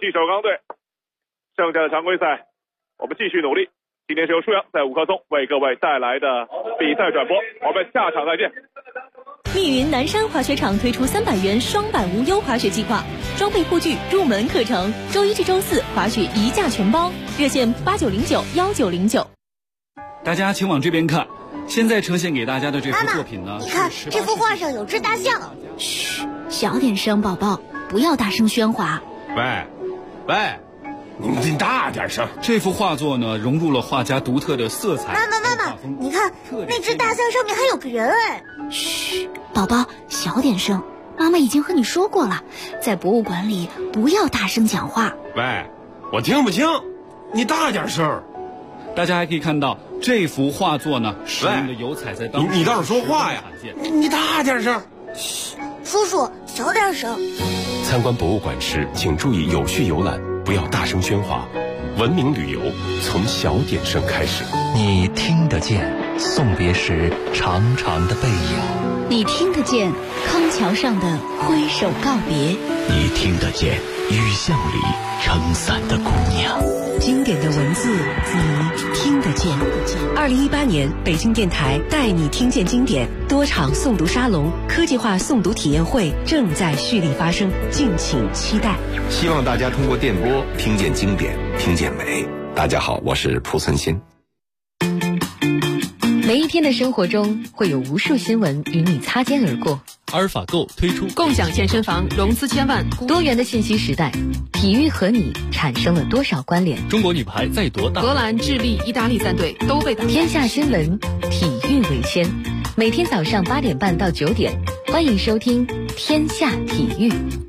气首钢队。剩下的常规赛，我们继续努力。今天是由舒阳在五棵松为各位带来的比赛转播，我们下场再见。 密云南山滑雪场推出300元双板无忧滑雪计划，装备护具、入门课程，周一至周四滑雪一价全包，热线89091909。 大家请往这边看，现在呈现给大家的这幅作品呢， 你看这幅画上有只大象。 嘘，小点声，宝宝，不要大声喧哗。 喂，你大点声。 这幅画作呢，融入了画家独特的色彩。 妈妈，你看那只大象上面还有个人哎。 嘘，宝宝，小点声。妈妈已经和你说过了，在博物馆里不要大声讲话。 喂，我听不清，你大点声。 大家还可以看到这幅画作呢，使用的油彩在当时你倒是说话呀！你大点声。 嘘，叔叔，小点声。 参观博物馆时，请注意有序游览，不要大声喧哗。文明旅游从小点声开始。 你听得见送别时长长的背影， 你听得见康桥上的挥手告别， 你听得见雨巷里撑伞的姑娘。 经典的文字你听得见。2018年北京电台带你听见经典多场诵读沙龙、科技化诵读体验会正在蓄力发生，敬请期待。 希望大家通过电波听见经典，听见美。大家好，我是蒲存昕。 每一天的生活中会有无数新闻与你擦肩而过。 阿尔法购推出共享健身房融资千万。 多元的信息时代，体育和你产生了多少关联？ 中国女排在夺大， 荷兰、智利、意大利3队都被打。 天下新闻，体育为先。每天早上8点半到9点，欢迎收听天下体育。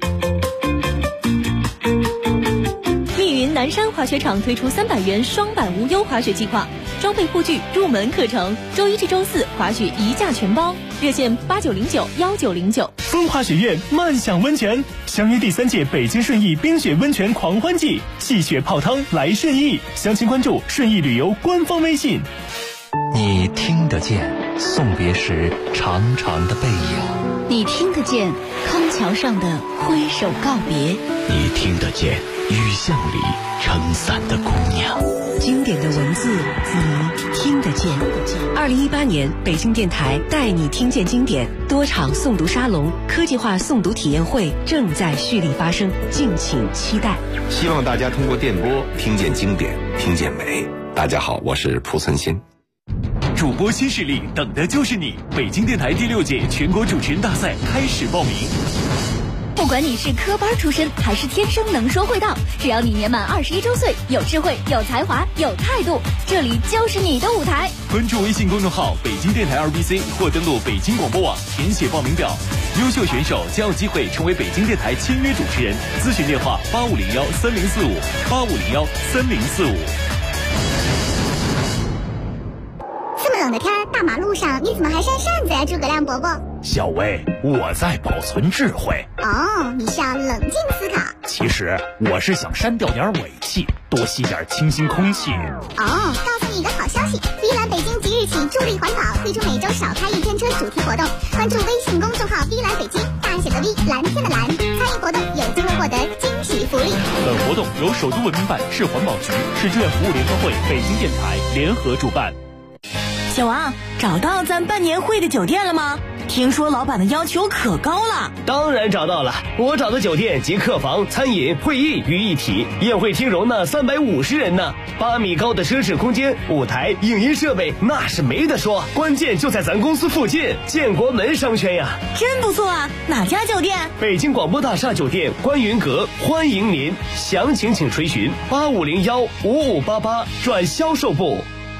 密云南山滑雪场推出300元双板无忧滑雪计划，装备护具、入门课程，周一至周四滑雪一价全包，热线89091909。 风华雪苑慢享温泉，相约第3届北京顺义冰雪温泉狂欢季，戏雪泡汤来顺义，详情关注顺义旅游官方微信。 你听得见送别时长长的背影， 你听得见康桥上的挥手告别， 你听得见雨巷里撑伞的姑娘。 经典的文字你听得见。2018年北京电台带你听见经典多场诵读沙龙、科技化诵读体验会正在蓄力发生，敬请期待。 希望大家通过电波听见经典，听见美。大家好，我是蒲存昕。 主播新势力等的就是你！北京电台第6届全国主持人大赛开始报名。 不管你是科班出身还是天生能说会道，只要你年满21周岁，有智慧、有才华、有态度，这里就是你的舞台。 关注微信公众号北京电台2BC 或登录北京广播网填写报名表，优秀选手将有机会成为北京电台签约主持人。咨询电话85013045，85013045。 这么冷的天，大马路上你怎么还扇扇子呀，诸葛亮伯伯？ 小薇，我在保存智慧。 哦，你是要冷静思考。 其实我是想删掉点尾气，多吸点清新空气。 哦，告诉你一个好消息，V蓝北京即日起助力环保，推出每周少开1天车主题活动。关注微信公众号 V蓝北京，大写的 V， 蓝天的蓝，参与活动有机会获得惊喜福利。 本活动由首都文明办、市环保局、市志愿服务联合会、北京电台联合主办。 小王，找到咱办年会的酒店了吗？听说老板的要求可高了。 当然找到了，我找的酒店集客房、餐饮、会议于一体，宴会厅容纳350人呢，8米高的奢侈空间，舞台、影音设备那是没得说，关键就在咱公司附近，建国门商圈呀。 真不错啊，哪家酒店？ 北京广播大厦酒店观云阁，欢迎您，详情请垂询85015588转销售部。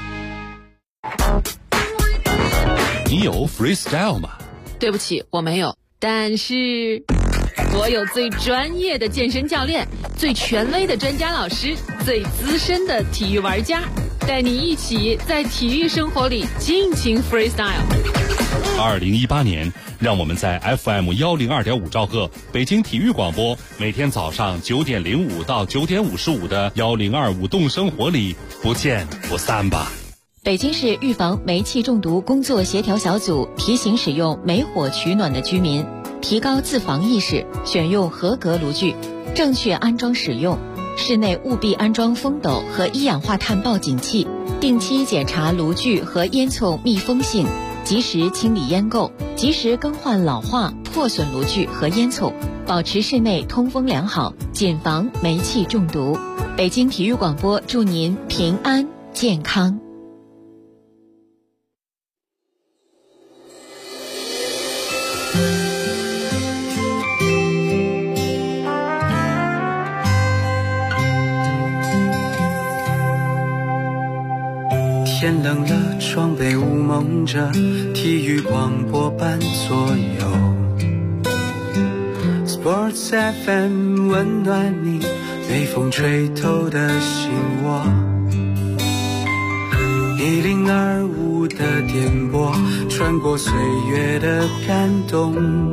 你有 freestyle 吗？ 对不起，我没有，但是我有最专业的健身教练，最权威的专家老师，最资深的体育玩家，带你一起在体育生活里尽情 freestyle。 2018年，让我们在 FM 102.5兆赫北京体育广播，每天早上9点05到9点55的102舞动生活里不见不散吧。 北京市预防煤气中毒工作协调小组提醒使用煤火取暖的居民， 提高自防意识，选用合格炉具，正确安装使用。室内务必安装风斗和一氧化碳报警器，定期检查炉具和烟囱密封性，及时清理烟垢，及时更换老化、破损炉具和烟囱，保持室内通风良好，谨防煤气中毒。北京体育广播祝您平安健康。 天冷了，窗被雾蒙着，体育广播伴左右。Sports FM 温暖你，被风吹透的心窝。1025的电波，穿过岁月的感动，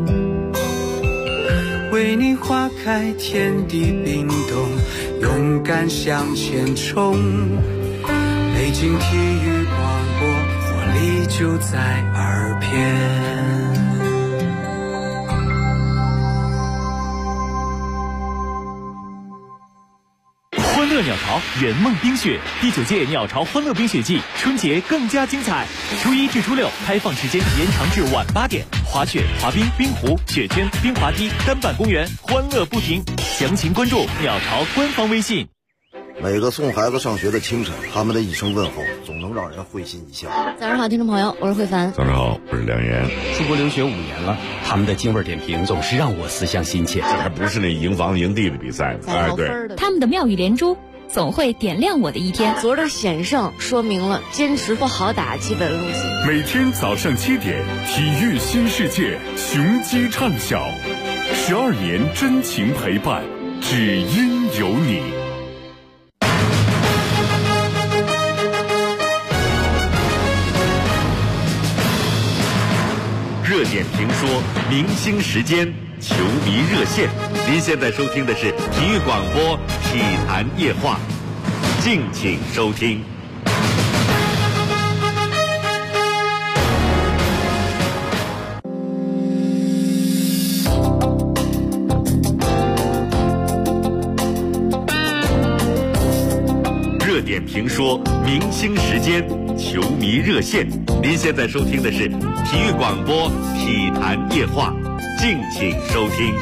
为你划开天地冰冻，勇敢向前冲。北京体育广播，活力就在耳边。 欢乐鸟巢圆梦冰雪第9届鸟巢欢乐冰雪季春节更加精彩，初1至初6开放时间延长至晚8点，滑雪、滑冰、冰壶、雪圈、冰滑梯、单板公园，欢乐不停。详情关注鸟巢官方微信。 每个送孩子上学的清晨，他们的一声问候总能让人会心一笑。 早上好，听众朋友，我是慧凡。 早上好，我是梁岩。 出国留学5年了，他们的京味点评总是让我思乡心切。 这还不是那营房营地的比赛呢， 哎，对，他们的妙语连珠总会点亮我的一天。 昨儿的险胜说明了坚持不好打基本路线。 每天早上7点，体育新世界，雄鸡唱晓，12年真情陪伴，只因有你。 热点评说，明星时间，球迷热线。您现在收听的是体育广播体坛夜话，敬请收听。热点评说，明星时间，球迷热线。您现在收听的是体育广播体坛夜话，敬请收听。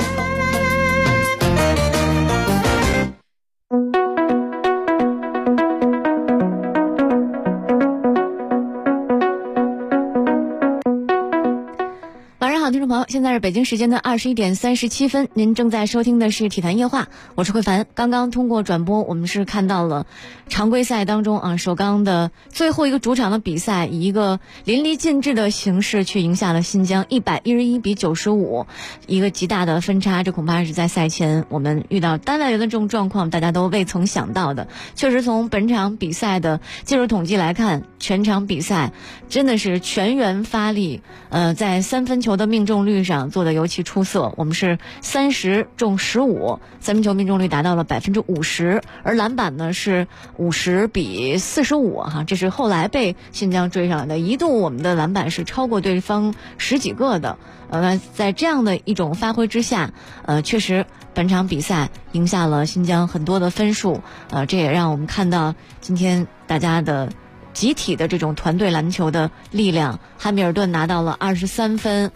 听众朋友，现在是北京时间的21点37分，您正在收听的是体坛夜话，我是慧凡。刚刚通过转播，我们是看到了常规赛当中首钢的最后一个主场的比赛，以一个淋漓尽致的形式去赢下了新疆111比95，一个极大的分差。这恐怕是在赛前我们遇到单外援的这种状况，大家都未曾想到的。确实，从本场比赛的技术统计来看，全场比赛真的是全员发力，在3分球的命中率上做得尤其出色。我们是30中15，三分球命中率达到了50%，而篮板呢是50比45这是后来被新疆追上来的。一度我们的篮板是超过对方10几个的。在这样的一种发挥之下，确实本场比赛赢下了新疆很多的分数。这也让我们看到今天大家的集体的这种团队篮球的力量。汉密尔顿拿到了23分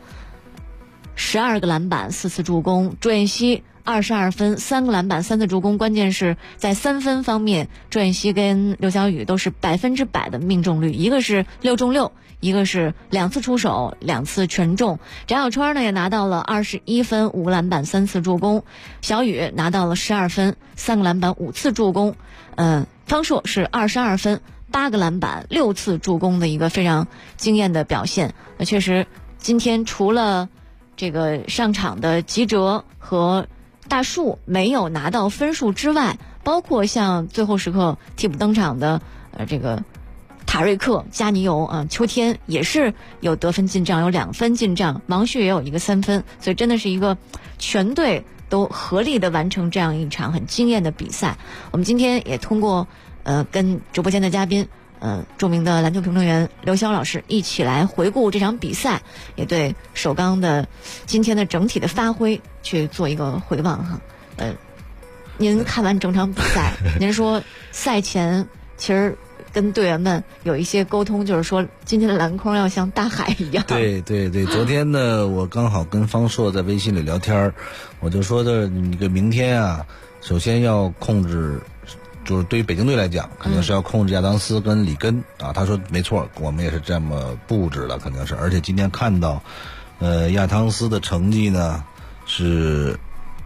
，12个篮板，4次助攻。朱彦西22分，3个篮板，3次助攻。关键是在3分方面，朱彦西跟刘晓宇都是100%的命中率，一个是6中6，一个是2次出手，2次全中。翟小川呢也拿到了21分，5个篮板，3次助攻。小宇拿到了12分，3个篮板，5次助攻。方硕是22分，8个篮板，6次助攻的一个非常惊艳的表现。确实今天除了这个上场的吉哲和大树没有拿到分数之外，包括像最后时刻替补登场的这个塔瑞克、加尼尤秋天也是有得分进账，有2分进账，王旭也有1个3分，所以真的是一个全队都合力的完成这样一场很惊艳的比赛。我们今天也通过跟直播间的嘉宾著名的篮球评论员刘潇老师一起来回顾这场比赛，也对首钢的今天的整体的发挥去做一个回望哈。您看完整场比赛，您说赛前其实跟队员们有一些沟通，就是说今天的篮筐要像大海一样。 对，昨天呢，我刚好跟方硕在微信里聊天，我就说的你个明天啊，首先要控制，就是对于北京队来讲，肯定是要控制亚当斯跟里根啊。他说没错，我们也是这么布置的，肯定是。而且今天看到，亚当斯的成绩呢是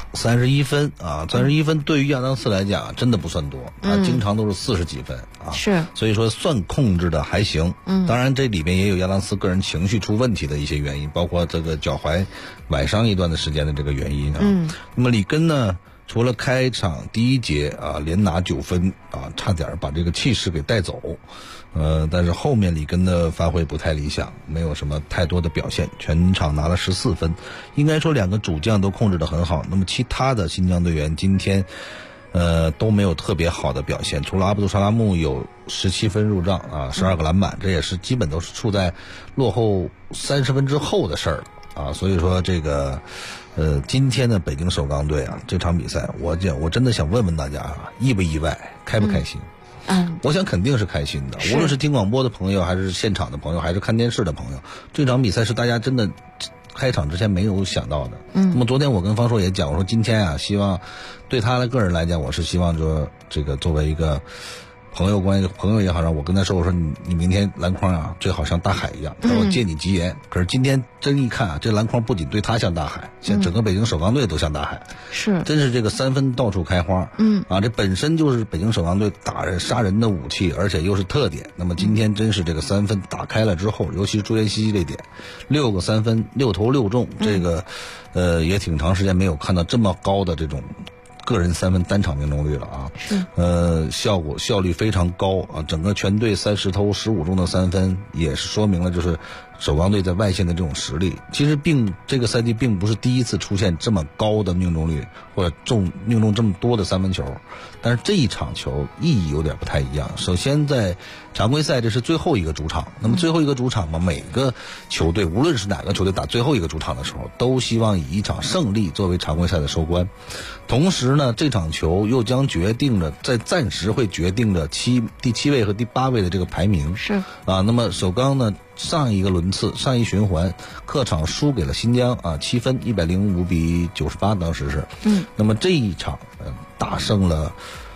31分啊，31分对于亚当斯来讲真的不算多，他经常都是40几分啊， 是， 所以说算控制的还行。当然这里面也有亚当斯个人情绪出问题的一些原因，包括这个脚踝崴伤一段的时间的这个原因啊。那么里根呢，除了开场第1节啊连拿9分啊，差点把这个气势给带走。但是后面里根的发挥不太理想，没有什么太多的表现，全场拿了14分。应该说2个主将都控制得很好，那么其他的新疆队员今天都没有特别好的表现，除了阿卜杜沙拉木有17分入账啊，12个篮板，这也是基本都是处在落后30分之后的事儿啊。所以说这个今天的北京首钢队啊，这场比赛我真的想问问大家啊，意不意外，开不开心？我想肯定是开心的，无论是听广播的朋友，还是现场的朋友，还是看电视的朋友，这场比赛是大家真的开场之前没有想到的。那么昨天我跟方硕也讲，我说今天啊，希望对他的个人来讲，我是希望说这个作为一个朋友也好，让我跟他说，我说你明天篮筐啊最好像大海一样，他说我借你吉言。可是今天真一看啊，这篮筐不仅对他像大海，像整个北京首钢队都像大海， 是， 真是这个3分到处开花。这本身就是北京首钢队打人杀人的武器，而且又是特点。那么今天真是这个3分打开了之后，尤其是朱彦西这点，6个3分6投6中，这个也挺长时间没有看到这么高的这种个人3分单场命中率了啊，效率非常高啊，整个全队30投15中的3分，也是说明了就是首钢队在外线的这种实力。其实这个赛季并不是第一次出现这么高的命中率，或者命中这么多的3分球，但是这一场球意义有点不太一样。首先在常规赛这是最后一个主场，那么最后一个主场嘛，每个球队无论是哪个球队打最后一个主场的时候，都希望以一场胜利作为常规赛的收官。同时呢，这场球又将决定着暂时会决定着第7位和第8位的这个排名。 是啊，那么首钢呢，上一循环客场输给了新疆啊，7分105比98，当时是。那么这一场大胜了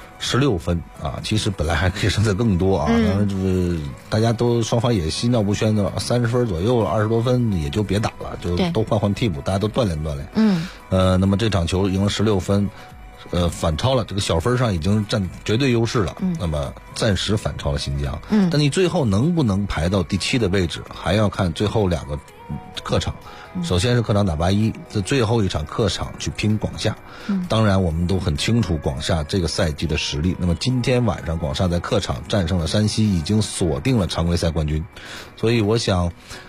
16分啊，其实本来还可以胜得更多啊，当然就是大家都双方也心照不宣的，30分左右20多分也就别打了，就都换替补，大家都锻炼锻炼。那么这场球赢了16分，反超了，这个小分上已经占绝对优势了。那么暂时反超了新疆。但你最后能不能排到第7的位置，还要看最后2个客场。首先是客场打81，在最后一场客场去拼广厦。当然我们都很清楚广厦这个赛季的实力。那么今天晚上广厦在客场战胜了山西，已经锁定了常规赛冠军。所以我想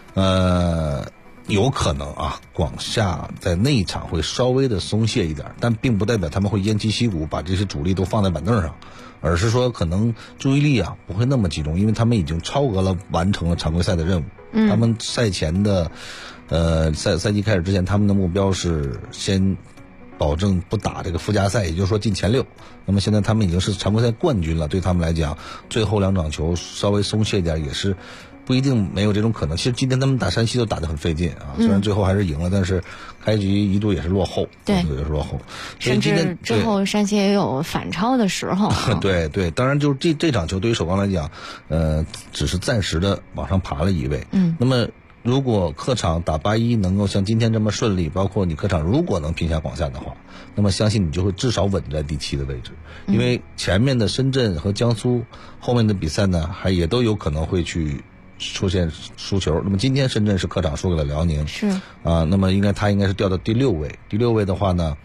有可能啊，广厦在那一场会稍微的松懈一点，但并不代表他们会偃旗息鼓，把这些主力都放在板凳上，而是说可能注意力啊不会那么集中，因为他们已经超额了完成了常规赛的任务。他们赛前的赛季开始之前，他们的目标是先保证不打这个附加赛，也就是说进前6。那么现在他们已经是常规赛冠军了，对他们来讲，最后2场球稍微松懈一点也是不一定没有这种可能。其实今天他们打山西都打得很费劲啊，虽然最后还是赢了，但是开局一度也是落后， 对， 也是落后， 甚至之后山西也有反超的时候。 对，当然就是这场球对于首钢来讲，只是暂时的往上爬了一位。那么如果客场打81能够像今天这么顺利，包括你客场如果能拼下广厦的话，那么相信你就会至少稳在第7的位置。因为前面的深圳和江苏后面的比赛呢，也都有可能会去出现输球。那么今天深圳是客场输给了辽宁， 是啊，那么他应该是掉到第6位。第6位的话呢，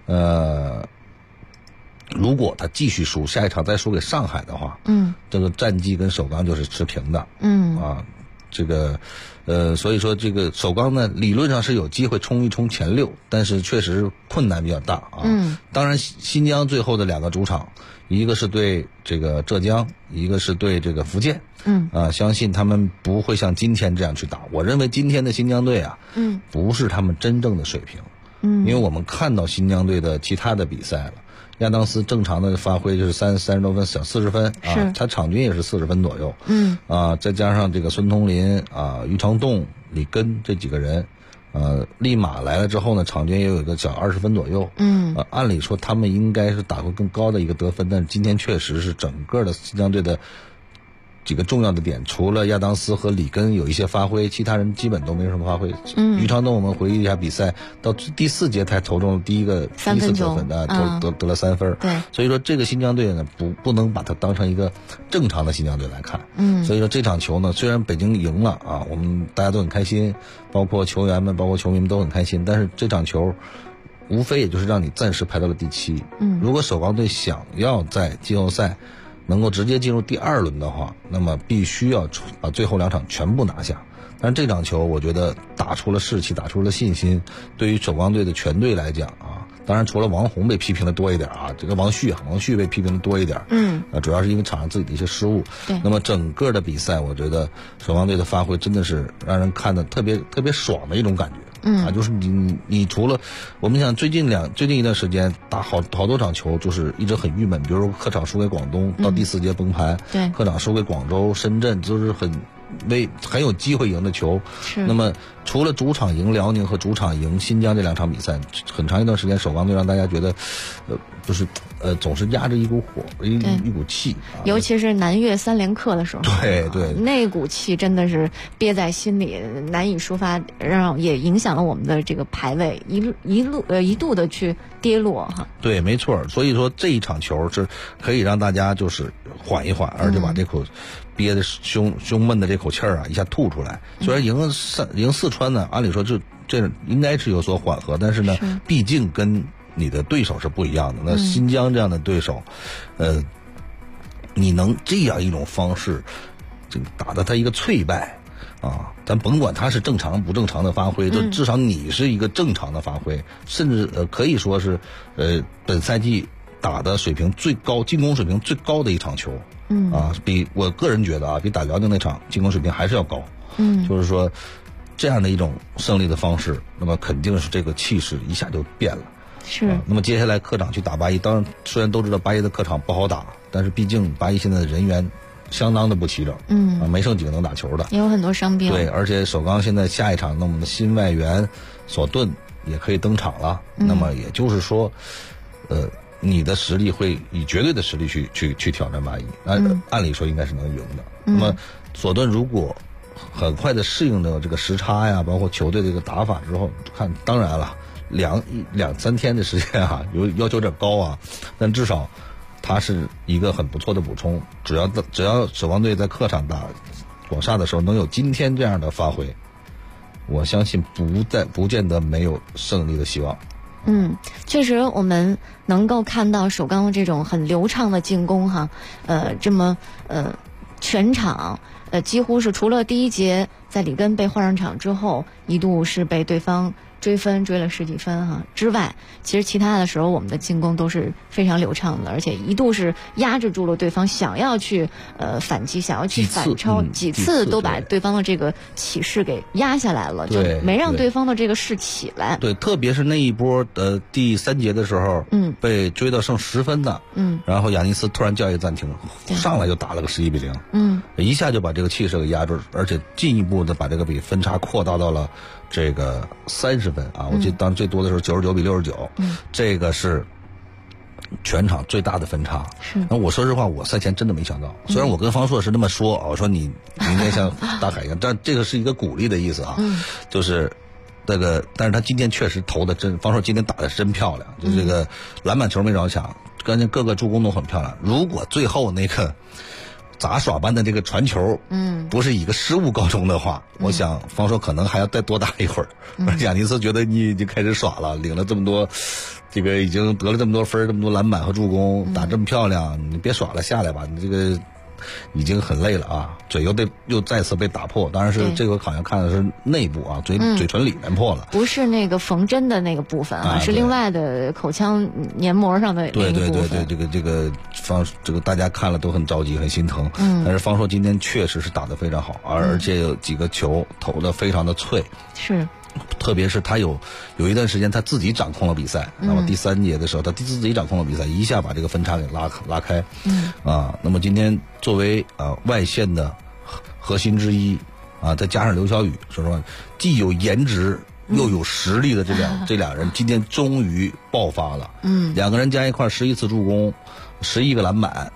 如果他继续输，下一场再输给上海的话，这个战绩跟首钢就是持平的。 这个所以说这个首钢呢理论上是有机会冲一冲前6，但是确实困难比较大啊。当然新疆最后的2个主场，一个是对这个浙江，一个是对这个福建。相信他们不会像今天这样去打。我认为今天的新疆队啊，不是他们真正的水平。因为我们看到新疆队的其他的比赛了，亚当斯正常的发挥就是30多分，小40分啊，他场均也是40分左右。再加上这个孙彤林啊、于承栋、李根这几个人，利马来了之后呢，场均也有一个小20分左右。按理说他们应该是打过更高的一个得分，但是今天确实是整个的新疆队的几个重要的点，除了亚当斯和里根有一些发挥，其他人基本都没什么发挥。于承栋我们回忆一下比赛，到第4节才投中了第一次得分的，得了3分。 对， 所以说这个新疆队呢，不能把它当成一个正常的新疆队来看。所以说这场球呢，虽然北京赢了啊，我们大家都很开心，包括球员们，包括球迷们都很开心，但是这场球无非也就是让你暂时排到了第7。如果首钢队想要在季后赛能够直接进入第2轮的话，那么必须要把最后2场全部拿下。但是这场球我觉得打出了士气，打出了信心，对于首钢队的全队来讲啊，当然除了王红被批评的多一点啊，这个王旭被批评的多一点。主要是因为场上自己的一些失误。 对， 那么整个的比赛我觉得首钢队的发挥真的是让人看得特别爽的一种感觉。就是你除了我们想最近一段时间打好多场球，就是一直很郁闷，比如说客场输给广东，到第4节崩盘， 对， 客场输给广州、深圳，都是很有机会赢的球。那么除了主场赢辽宁和主场赢新疆这2场比赛，很长一段时间首钢队让大家觉得就是总是压着一股火，一股气， 尤其是南越3连客的时候， 对， 那股气真的是憋在心里，难以抒发，也影响了我们的这个排位，一度的去跌落哈。对， 没错。所以说这一场球是可以让大家就是缓一缓，而且把这口憋的胸闷的这口气儿啊一下吐出来。虽然赢四川呢，按理说这应该是有所缓和，但是呢，毕竟跟你的对手是不一样的。那新疆这样的对手，你能这样一种方式，这个打得他一个脆败啊，咱甭管他是正常不正常的发挥，就至少你是一个正常的发挥，甚至可以说是本赛季打的水平最高、进攻水平最高的一场球。比我个人觉得啊，比打辽宁那场进攻水平还是要高。就是说这样的一种胜利的方式，那么肯定是这个气势一下就变了。那么接下来客场去打8-1，当然虽然都知道8-1的客场不好打，但是毕竟8-1现在的人员相当的不齐整，没剩几个能打球的， 也有很多伤病。 对，而且首钢现在下一场，那我们的新外援索顿也可以登场了。那么也就是说，你的实力会以绝对的实力去挑战8-1，按理说应该是能赢的。那么索顿如果很快的适应了这个时差呀，包括球队这个打法之后，当然了，2-3天的时间啊，要求有点高啊，但至少它是一个很不错的补充。只要首钢队在客场打广厦的时候能有今天这样的发挥，我相信不见得没有胜利的希望。 确实我们能够看到首钢这种很流畅的进攻哈，这么全场几乎是除了第1节在里根被换上场之后一度是被对方追了10几分哈之外，其实其他的时候我们的进攻都是非常流畅的，而且一度是压制住了对方想要去反击，想要去反超，几次都把对方的这个起势给压下来了，就没让对方的这个势起来。 对，特别是那一波第3节的时候，被追到剩10分的，然后亚尼斯突然叫一个暂停，上来就打了个11-0，一下就把这个气势给压住，而且进一步的把这个比分差扩大到了这个30分啊！我记得当时最多的时候99-69，这个是全场最大的分差。那我说实话，我赛前真的没想到，虽然我跟方硕是那么说，我说你明天像大海一样，但这个是一个鼓励的意思啊，就是这个，但是他今天确实投的方硕今天打的真漂亮，就这个篮板球没着抢，关键各个助攻都很漂亮。如果最后那个杂耍般的这个传球，不是以一个失误告终的话，我想方硕可能还要再多打一会儿。亚尼斯觉得你已经开始耍了，领了这么多，这个已经得了这么多分，这么多篮板和助攻，打这么漂亮，你别耍了，下来吧，你这个已经很累了啊，嘴又再次被打破。当然是这个好像看的是内部啊，嘴唇里面破了， 不是那个缝针的那个部分啊，是另外的口腔黏膜上的那一部分。 对，这个大家看了都很着急，很心疼。但是方硕今天确实是打得非常好，而且有几个球投得非常的脆。 是。 特别是他有一段时间他自己掌控了比赛，那么第3节的时候他自己掌控了比赛，一下把这个分差给拉开。那么今天作为外线的核心之一再加上刘晓宇，说实话既有颜值又有实力的这俩人今天终于爆发了。两个人加一块11次助攻，11个篮板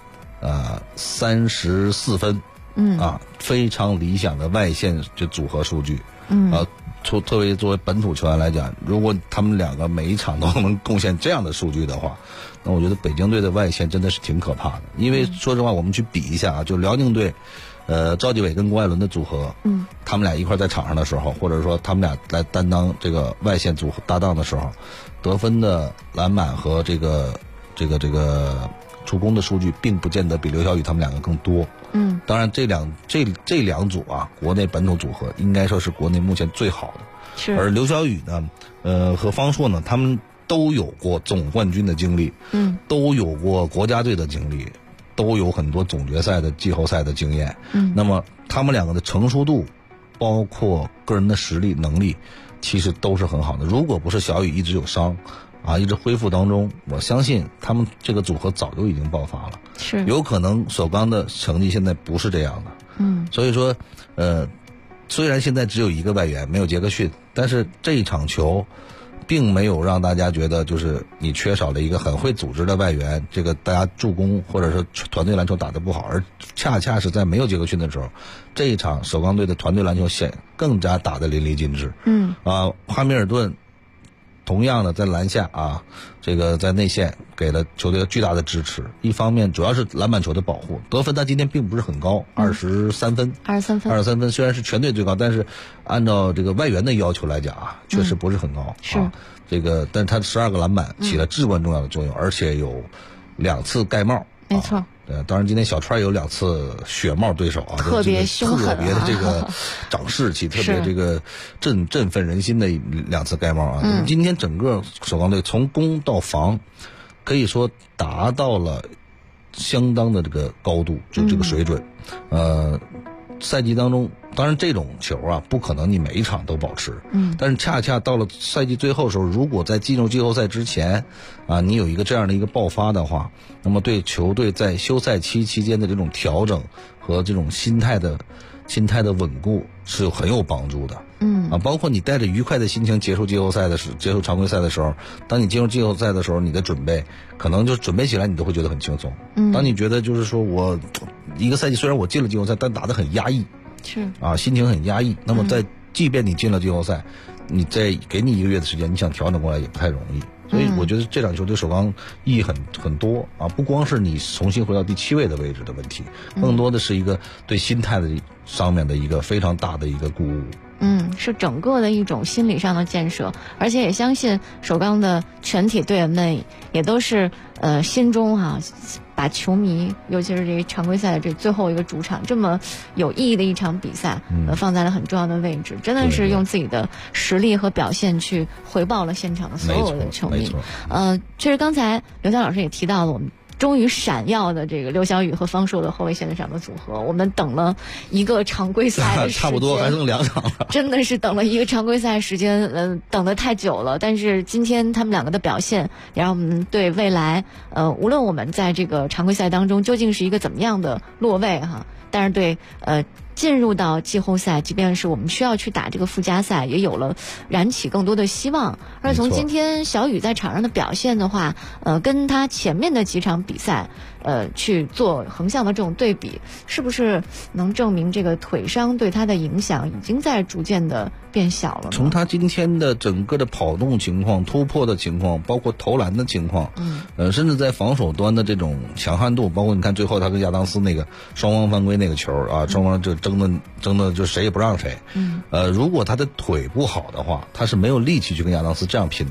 ，34分。非常理想的外线这组合数据。特别作为本土球员来讲，如果他们两个每一场都能贡献这样的数据的话，那我觉得北京队的外线真的是挺可怕的。因为说实话，我们去比一下啊，就辽宁队，赵继伟跟郭艾伦的组合，他们俩一块在场上的时候，或者说他们俩来担当这个外线组合搭档的时候，得分的篮板和这个助攻的数据并不见得比刘晓宇他们两个更多。当然这两组啊，国内本土组合应该说是国内目前最好的。是。而刘晓宇呢，和方硕呢，他们都有过总冠军的经历，都有过国家队的经历，都有很多总决赛的季后赛的经验。那么他们两个的成熟度，包括个人的实力能力，其实都是很好的。如果不是小宇一直有伤一直恢复当中，我相信他们这个组合早就已经爆发了。是。有可能首钢的成绩现在不是这样的。所以说虽然现在只有一个外援，没有杰克逊，但是这一场球并没有让大家觉得就是你缺少了一个很会组织的外援，这个大家助攻或者是团队篮球打得不好，而恰恰是在没有杰克逊的时候，这一场首钢队的团队篮球更加打得淋漓尽致。哈密尔顿同样的在篮下这个在内线给了球队巨大的支持。一方面主要是篮板球的保护，得分他今天并不是很高，23分虽然是全队最高，但是按照这个外援的要求来讲确实不是很高。是。但是他12个篮板起了至关重要的作用，而且有2次盖帽。 没错。 当然今天小川有2次血帽对手特别凶狠， 特别的这个长士气，特别这个振奋人心的2次盖帽今天整个首钢队从攻到防，可以说达到了相当的这个高度，就这个水准。赛季当中，当然这种球不可能你每一场都保持。但是恰恰到了赛季最后的时候，如果在进入季后赛之前你有一个这样的一个爆发的话，那么对球队在休赛期期间的这种调整和这种心态的稳固是很有帮助的。包括你带着愉快的心情结束常规赛的时候，当你进入季后赛的时候，你的准备可能就准备起来你都会觉得很轻松。当你觉得就是说我一个赛季虽然我进了季后赛，但打得很压抑，是心情很压抑，那么即便你进了季后赛，你再给你1个月的时间，你想调整过来也不太容易。所以我觉得这场球对首钢意义很多不光是你重新回到第7位的位置的问题，更多的是一个对心态的上面的一个非常大的一个鼓舞。 是整个的一种心理上的建设，而且也相信首钢的全体队员们也都是心中把球迷，尤其是这常规赛的这最后一个主场这么有意义的一场比赛放在了很重要的位置，真的是用自己的实力和表现去回报了现场的所有的球迷。确实刚才刘翔老师也提到了，我们终于闪耀的这个刘晓宇和方硕的后卫线上的组合，我们等了一个常规赛的时间， 差不多还剩2场了， 真的是等了一个常规赛时间，等得太久了。但是今天他们两个的表现，也让我们对未来，无论我们在这个常规赛当中究竟是一个怎么样的落位但是对进入到季后赛，即便是我们需要去打这个附加赛，也有了燃起更多的希望。而从今天小宇在场上的表现的话，跟他前面的几场比赛，去做横向的这种对比，是不是能证明这个腿伤对他的影响已经在逐渐的变小了呢？ 从他今天的整个的跑动情况、突破的情况，包括投篮的情况，甚至在防守端的这种强悍度，包括你看最后他跟亚当斯那个双方犯规那个球双方就争的就谁也不让谁。如果他的腿不好的话，他是没有力气去跟亚当斯这样拼的。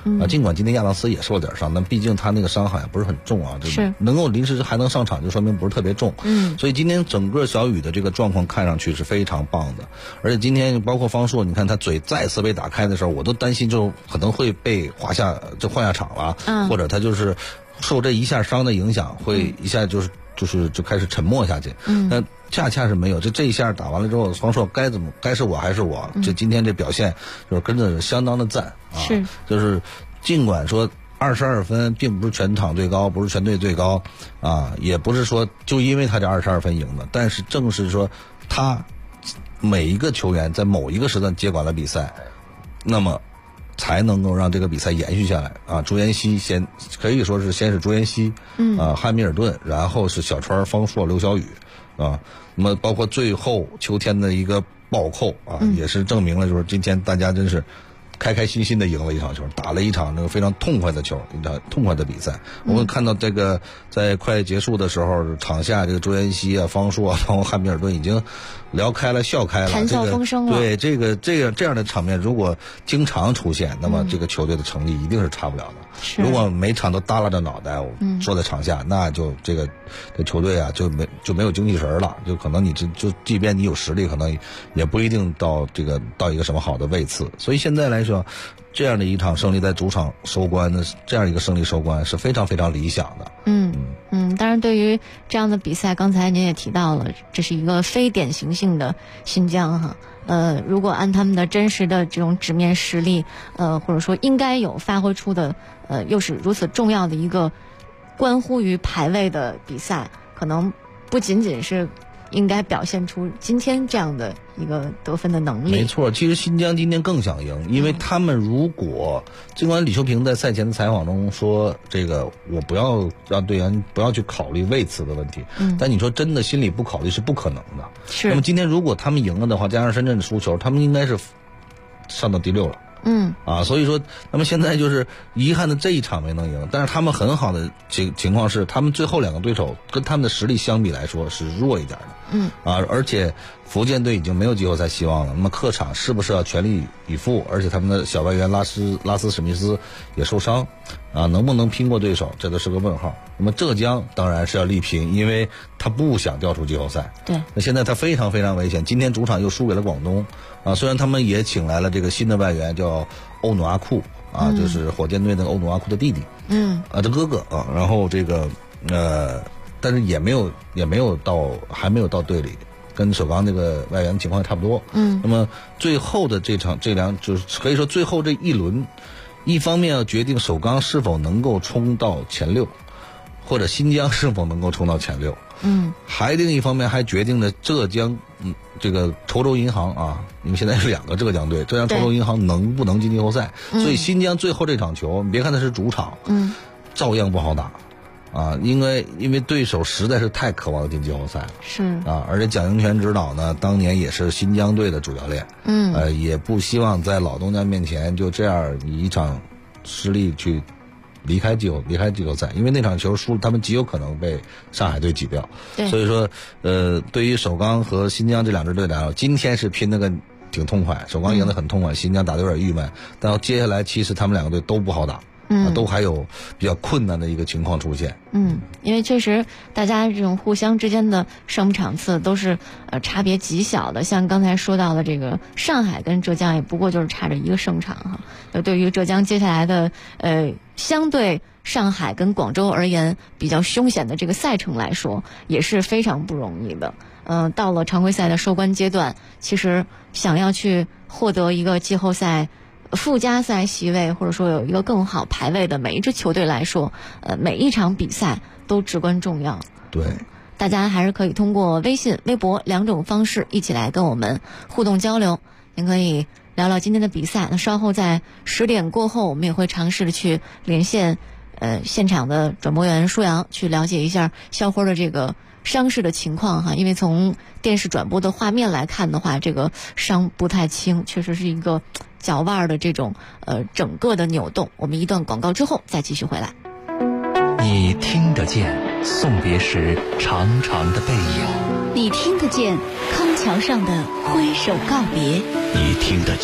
尽管今天亚当斯也受了点伤，但毕竟他那个伤好像不是很重啊， 是能够临时还能上场，就说明不是特别重。所以今天整个小雨的这个状况看上去是非常棒的，而且今天包括方硕，你看他嘴再次被打开的时候，我都担心就可能会被换下场了，或者他就是受这一下伤的影响，会一下就开始沉默下去。但恰恰是没有，这一下打完了之后，方硕该是我还是我，这今天这表现就是真的是相当的赞啊！ 是， 就是尽管说22分并不是全场最高，不是全队最高啊，也不是说就因为他这22分赢的，但是正是说他每一个球员在某一个时段接管了比赛，那么才能够让这个比赛延续下来啊！朱彦西可以说是先是朱彦西，汉密尔顿，然后是小川、方硕、刘晓宇啊。那么包括最后秋天的一个暴扣啊，也是证明了就是今天大家真是开开心心的赢了一场球，打了一场那个非常痛快的球，一场痛快的比赛。我们看到这个在快结束的时候，场下这个周延熙啊、方硕啊，包括汉密尔顿已经聊开了、笑开了， 谈笑风生了。 对这样的场面，如果经常出现，那么这个球队的成绩一定是差不了的。如果每场都耷拉着脑袋坐在场下，那就这球队啊就没有精气神了，就可能你就即便你有实力，可能也不一定到一个什么好的位次。所以现在来说，这样的一场胜利在主场收官的这样一个胜利收官是非常非常理想的。 当然对于这样的比赛，刚才您也提到了，这是一个非典型性的新疆哈。如果按他们的真实的这种纸面实力，或者说应该有发挥出的，又是如此重要的一个关乎于排位的比赛，可能不仅仅是应该表现出今天这样的一个得分的能力。 没错，其实新疆今天更想赢，因为他们如果尽管李秋平在赛前的采访中说这个我不要让队员不要去考虑位次的问题，但你说真的心里不考虑是不可能的。 是。 那么今天如果他们赢了的话，加上深圳的输球，他们应该是上到第6了。所以说那么现在就是遗憾的这一场没能赢，但是他们很好的情况是他们最后2个对手跟他们的实力相比来说是弱一点的。而且福建队已经没有季后赛希望了，那么客场是不是要全力以赴？而且他们的小外援拉斯史密斯也受伤能不能拼过对手，这都是个问号。那么浙江当然是要力拼，因为他不想掉出季后赛。 对， 那现在他非常非常危险，今天主场又输给了广东虽然他们也请来了这个新的外援叫欧努阿库就是火箭队的欧努阿库的弟弟，这哥哥然后这个但是也没有还没有到队里，跟首钢这个外援情况差不多。那么最后的就是可以说最后这一轮，一方面要决定首钢是否能够冲到前6，或者新疆是否能够冲到前6。还另一方面还决定了浙江这个稠州银行因为现在有2个浙江队，浙江稠州银行能不能进季后赛？所以新疆最后这场球，你别看它是主场，照样不好打因为对手实在是太渴望进季后赛了。 是而且蒋英权指导呢，当年也是新疆队的主教练，也不希望在老东家面前就这样以一场失利去离开季后赛，因为那场球输了，他们极有可能被上海队挤掉。所以说对于首钢和新疆这2支队来说，今天是拼得个挺痛快，首钢赢得很痛快，新疆打得有点郁闷，但接下来其实他们2个队都不好打。都还有比较困难的一个情况出现。 因为确实大家这种互相之间的胜负场次都是差别极小的，像刚才说到的这个上海跟浙江也不过就是差着1个胜场哈。对于浙江接下来的相对上海跟广州而言比较凶险的这个赛程来说，也是非常不容易的。到了常规赛的收官阶段，其实想要去获得一个季后赛附加赛席位，或者说有一个更好排位的每一支球队来说，每一场比赛都至关重要。 对， 大家还是可以通过微信、微博2种方式一起来跟我们互动交流。您可以聊聊今天的比赛，那稍后在10点过后，我们也会尝试的去连线现场的转播员舒阳，去了解一下肖辉的这个伤势的情况哈。因为从电视转播的画面来看的话，这个伤不太轻，确实是一个脚腕的这种整个的扭动。我们一段广告之后再继续回来。 你听得见送别时长长的背影， 你听得见康桥上的挥手告别， 你听得见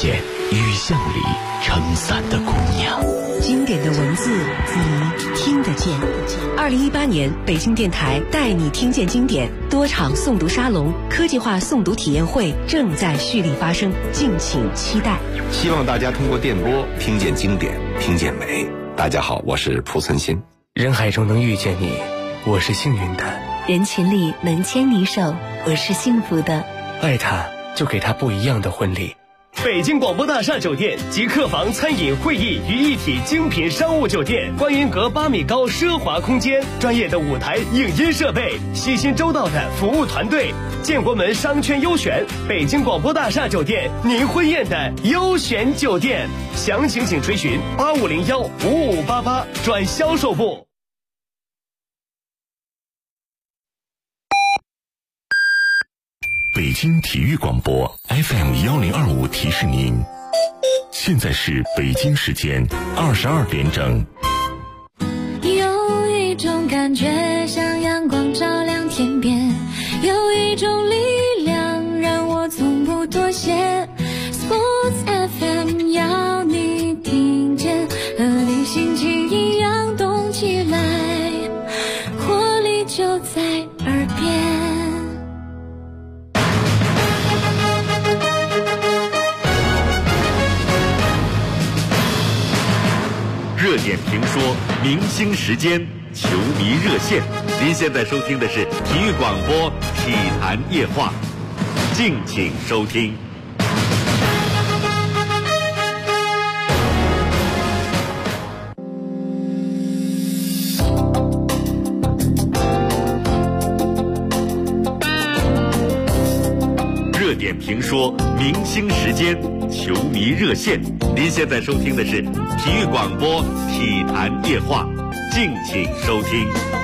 雨巷里撑伞的姑娘。 经典的文字你听得见。2018年北京电台带你听见经典多场诵读沙龙、科技化诵读体验会正在蓄力发生，敬请期待。 希望大家通过电波听见经典，听见美。大家好，我是蒲存昕。 人海中能遇见你，我是幸运的； 人群里能牵你手，我是幸福的。 爱他，就给他不一样的婚礼。 北京广播大厦酒店集客房、餐饮、会议于一体精品商务酒店，观云阁8米高奢华空间，专业的舞台影音设备，细心周到的服务团队，建国门商圈优选，北京广播大厦酒店，您婚宴的优选酒店。详情请垂询8501-5588转销售部。 北京体育广播 FM1025提示您，现在是北京时间22点整。 有一种感觉像阳光照亮天边，有一种力量让我从不妥协。 Sports FM 要你听见，和你心情一样动起来，活力就在耳边。 热点评说，明星时间，球迷热线。您现在收听的是体育广播体坛夜话，敬请收听。热点评说，明星时间，球迷热线。您现在收听的是体育广播体坛夜话，敬请收听。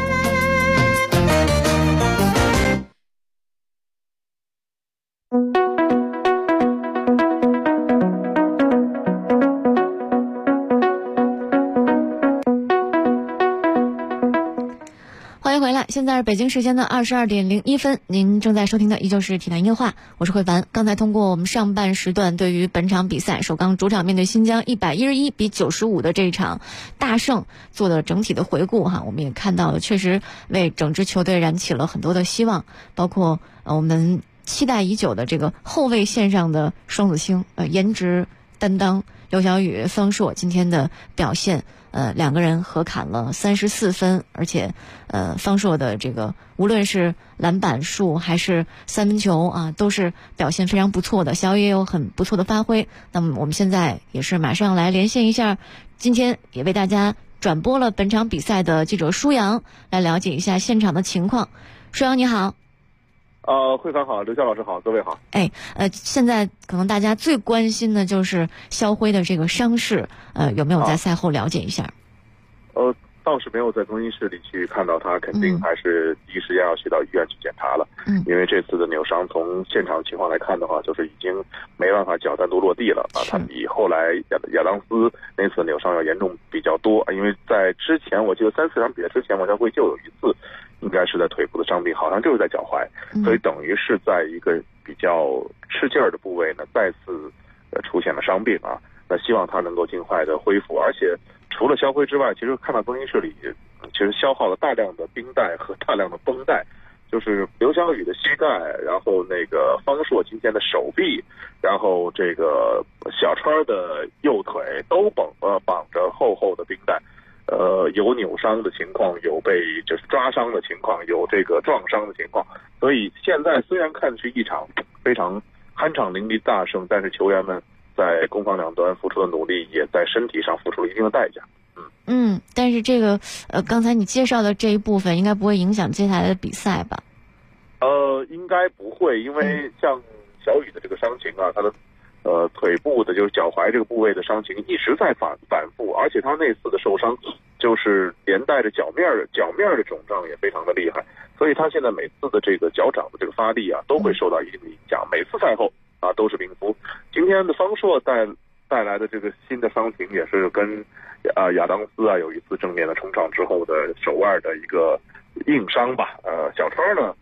欢迎回来，现在是北京时间的22点01分，您正在收听的依旧是体坛夜话，我是慧凡。刚才通过我们上半时段对于本场比赛首钢主场面对新疆111比95的这场大胜做的整体的回顾哈，我们也看到了确实为整支球队燃起了很多的希望，包括我们期待已久的这个后卫线上的双子星，颜值担当刘晓宇、方硕今天的表现。两个人合砍了34分，而且方硕的这个无论是篮板数还是三分球啊，都是表现非常不错的，小宇也有很不错的发挥。那么我们现在也是马上来连线一下，今天也为大家转播了本场比赛的记者舒阳，来了解一下现场的情况。舒阳你好。 慧凡好，刘晓老师好，各位好。 现在可能大家最关心的就是肖辉的这个伤势，有没有在赛后了解一下？ 倒是没有在更衣室里去看到他，肯定还是第一时间要去到医院去检查了。因为这次的扭伤从现场情况来看的话，就是已经没办法脚单独落地了啊，他比后来亚当斯那次扭伤要严重比较多。因为在之前我记得3-4场比赛之前，王家辉就有一次应该是在腿部的伤病，好像就是在脚踝，所以等于是在一个比较吃劲儿的部位呢，再次出现了伤病啊。那希望他能够尽快的恢复，而且除了肖辉之外，其实看到更衣室里其实消耗了大量的冰袋和大量的绷带，就是刘晓宇的膝盖，然后那个方硕今天的手臂，然后这个小川的右腿都绑着厚厚的冰带。有扭伤的情况，有被就是抓伤的情况，有这个撞伤的情况，所以现在虽然看是一场非常酣畅淋漓大胜，但是球员们在攻防两端付出的努力，也在身体上付出了一定的代价。 但是这个刚才你介绍的这一部分应该不会影响接下来的比赛吧？ 应该不会，因为像小宇的这个伤情啊，他的腿部的就是脚踝这个部位的伤情一直在反复，而且他那次的受伤就是连带着脚面的肿胀也非常的厉害，所以他现在每次的这个脚掌的这个发力啊，都会受到一定的影响，每次赛后啊都是冰敷。今天的方硕带来的这个新的伤情也是跟亚当斯啊有一次正面的冲撞之后的手腕的一个硬伤吧。小川呢已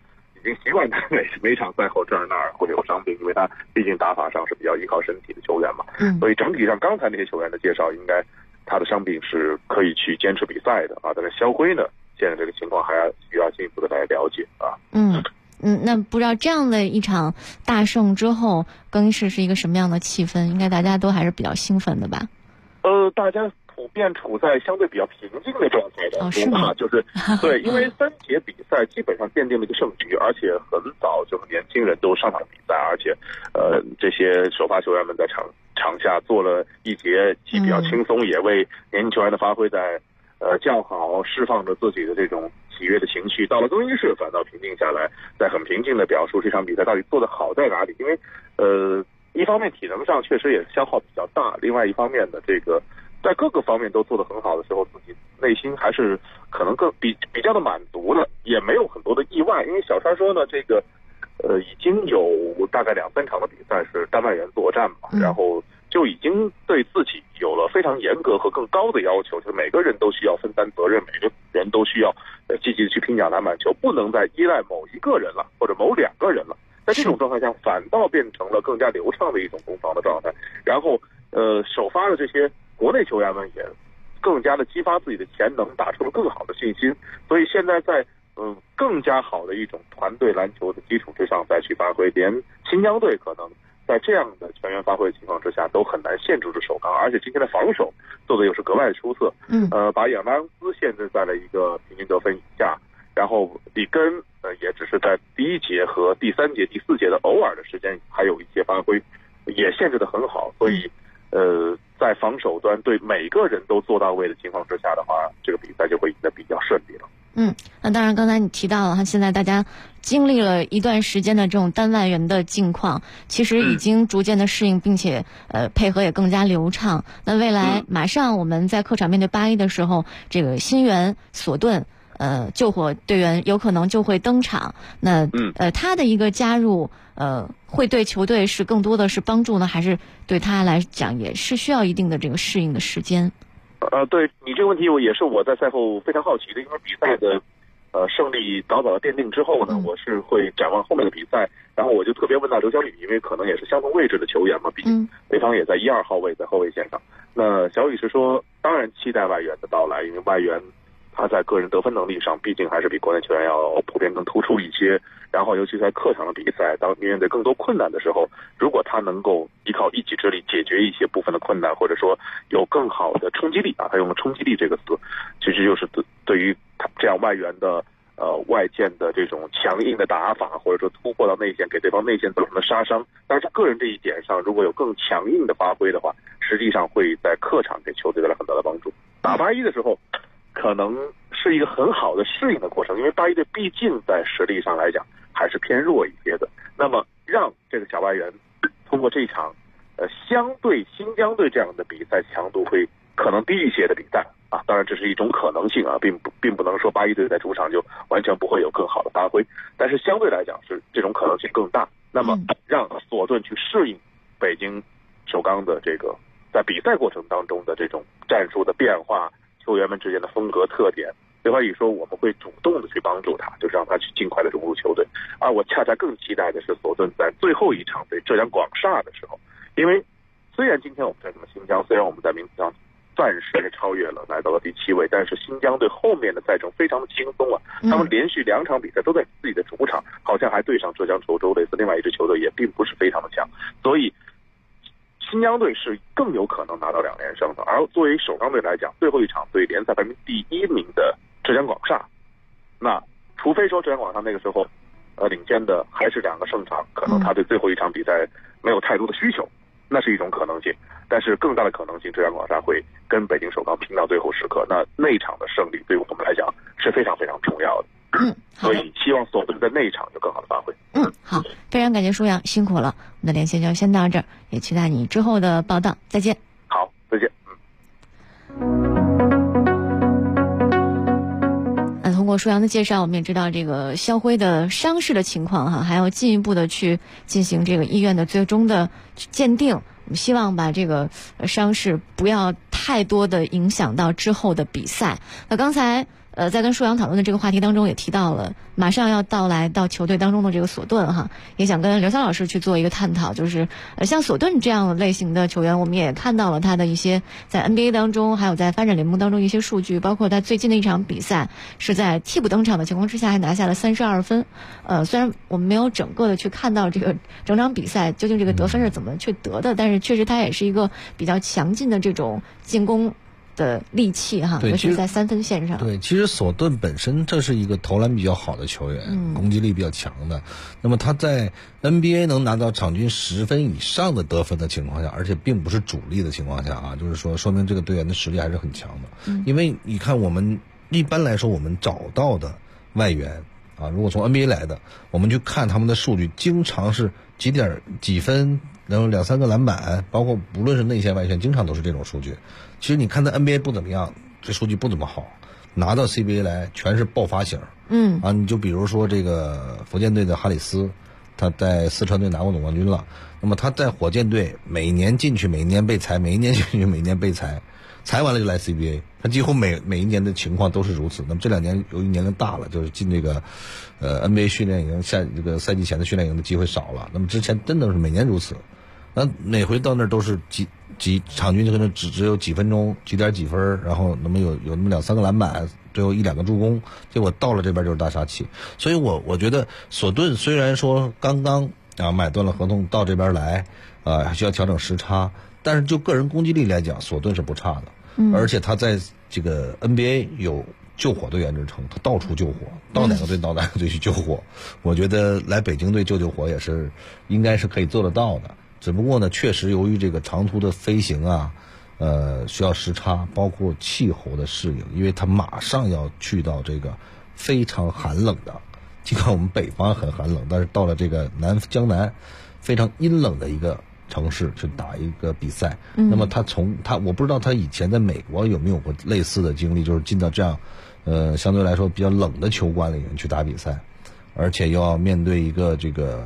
已经习惯他每场赛后这儿那儿会有伤病，因为他毕竟打法上是比较依靠身体的球员嘛。所以整体上刚才那些球员的介绍，应该他的伤病是可以去坚持比赛的啊。但是肖辉呢，现在这个情况还需要进一步的来了解啊。 那不知道这样的一场大胜之后，更衣室是一个什么样的气氛？应该大家都还是比较兴奋的吧？ 大家普遍处在相对比较平静的状态当中啊，就是对，因为3节比赛基本上奠定了一个胜局，而且很早就是年轻人都上场比赛，而且这些首发球员们在场下做了一节既比较轻松，也为年轻球员的发挥在较好，释放着自己的这种喜悦的情绪。到了更衣室反倒平静下来，在很平静的表述这场比赛到底做得好在哪里。因为一方面体能上确实也消耗比较大，另外一方面呢，这个在各个方面都做得很好的时候，自己内心还是可能更比较的满足了，也没有很多的意外。因为小川说呢，这个已经有大概2-3场的比赛是单外援作战嘛，然后就已经对自己有了非常严格和更高的要求，就是每个人都需要分担责任，每个人都需要积极的去拼抢篮板球，不能再依赖某一个人了，或者某2个人了。在这种状态下，反倒变成了更加流畅的一种攻防的状态。然后首发的这些国内球员们也更加的激发自己的潜能，打出了更好的信心。所以现在在更加好的一种团队篮球的基础之上再去发挥，连新疆队可能在这样的全员发挥的情况之下都很难限制住首钢，而且今天的防守做的又是格外的出色。把亚当斯限制在了一个平均得分以下，然后里根也只是在第1节和第3节、第4节的偶尔的时间还有一些发挥，也限制得很好。所以在防守端对每个人都做到位的情况之下的话，这个比赛就会赢得比较顺利了。 那当然刚才你提到了现在大家经历了一段时间的这种单外援的境况，其实已经逐渐的适应，并且配合也更加流畅。那未来马上我们在客场面对8-1的时候，这个新援索顿救火队员有可能就会登场。那他的一个加入会对球队是更多的是帮助呢，还是对他来讲也是需要一定的这个适应的时间？ 对你这个问题也是我在赛后非常好奇的，因为比赛的胜利早早的奠定之后呢，我是会展望后面的比赛，然后我就特别问到刘小雨，因为可能也是相同位置的球员嘛，毕竟对方也在1、2号位，在后卫线上。那小雨是说，当然期待外援的到来，因为外援他在个人得分能力上毕竟还是比国内球员要普遍更突出一些，然后尤其在客场的比赛，当面对更多困难的时候，如果他能够依靠一己之力解决一些部分的困难，或者说有更好的冲击力啊，他用了冲击力这个词，其实就是对于他这样外援的外线的这种强硬的打法，或者说突破到内线给对方内线造成的杀伤，但是个人这一点上如果有更强硬的发挥的话，实际上会在客场给球队带来很大的帮助。打8-1的时候可能是一个很好的适应的过程，因为8-1队毕竟在实力上来讲还是偏弱一些的。那么让这个小外援通过这一场相对新疆队这样的比赛强度会可能低一些的比赛啊，当然这是一种可能性啊，并不能说8-1队在主场就完全不会有更好的发挥，但是相对来讲是这种可能性更大。那么让索顿去适应北京首钢的这个在比赛过程当中的这种战术的变化，球员们之间的风格特点，刘怀宇说我们会主动的去帮助他，就是让他去尽快的融入球队。而我恰恰更期待的是索顿在最后一场对浙江广厦的时候，因为虽然今天我们在新疆，虽然我们在名次上暂时超越了，来到了第7位，但是新疆队后面的赛程非常的轻松啊，他们连续2场比赛都在自己的主场，好像还对上浙江稠州类似另外一支球队也并不是非常的强，所以新疆队是更有可能拿到2连胜的。而作为首钢队来讲，最后一场对联赛排名第1名的浙江广厦，那除非说浙江广厦那个时候领先的还是2个胜场，可能他对最后一场比赛没有太多的需求，那是一种可能性。但是更大的可能性，浙江广厦会跟北京首钢拼到最后时刻，那一场的胜利对于我们来讲是非常非常重要的。所以希望索顿在那一场有更好的发挥。 好，非常感谢舒阳，辛苦了。我们的连线就先到这儿，也期待你之后的报道。再见。 好，再见。 通过舒阳的介绍，我们也知道这个肖辉的伤势的情况还要进一步的去进行这个医院的最终的鉴定。我们希望把这个伤势不要太多的影响到之后的比赛。那刚才在跟舒阳讨论的这个话题当中也提到了，马上要到球队当中的这个索顿哈，也想跟刘翔老师去做一个探讨，就是像索顿这样类型的球员，我们也看到了他的一些在 NBA 当中，还有在发展联盟当中一些数据，包括他最近的一场比赛是在替补登场的情况之下还拿下了32分。虽然我们没有整个的去看到这个整场比赛究竟这个得分是怎么去得的，但是确实他也是一个比较强劲的这种进攻的利器哈，尤其在3分线上。 对，其实索顿本身这是一个投篮比较好的球员，攻击力比较强的。那么他在 NBA 能拿到场均10分以上的得分的情况下，而且并不是主力的情况下啊，就是说明这个队员的实力还是很强的。因为你看我们一般来说我们找到的外援啊，如果从 NBA 来的，我们去看他们的数据，经常是几分，然后2-3个篮板，包括不论是内线外线，经常都是这种数据。其实你看他 NBA 不怎么样，这数据不怎么好，拿到 CBA 来全是爆发型。你就比如说这个福建队的哈里斯，他在四川队拿过总冠军了。那么他在火箭队每年进去，每一年被裁，每一年进去，每一年被裁，裁完了就来 CBA。他几乎每一年的情况都是如此。那么这2年由于年龄大了，就是进这个NBA 训练营这个赛季前的训练营的机会少了。那么之前真的是每年如此。那每回到那儿都是场均就可能只有几分钟，几分，然后那么有那么2-3个篮板，最后1-2个助攻，结果到了这边就是大杀器。所以我觉得索顿虽然说刚刚买断了合同到这边来，还需要调整时差，但是就个人攻击力来讲，索顿是不差的。而且他在这个 NBA 有救火队员之称，他到处救火，到哪个队到哪个队去救火。我觉得来北京队救火也是应该是可以做得到的。只不过呢，确实由于这个长途的飞行啊，需要时差，包括气候的适应，因为他马上要去到这个非常寒冷的，尽管我们北方很寒冷，但是到了这个江南非常阴冷的一个城市去打一个比赛。那么我不知道他以前在美国有没有过类似的经历，就是进到这样相对来说比较冷的球馆里面去打比赛，而且要面对一个这个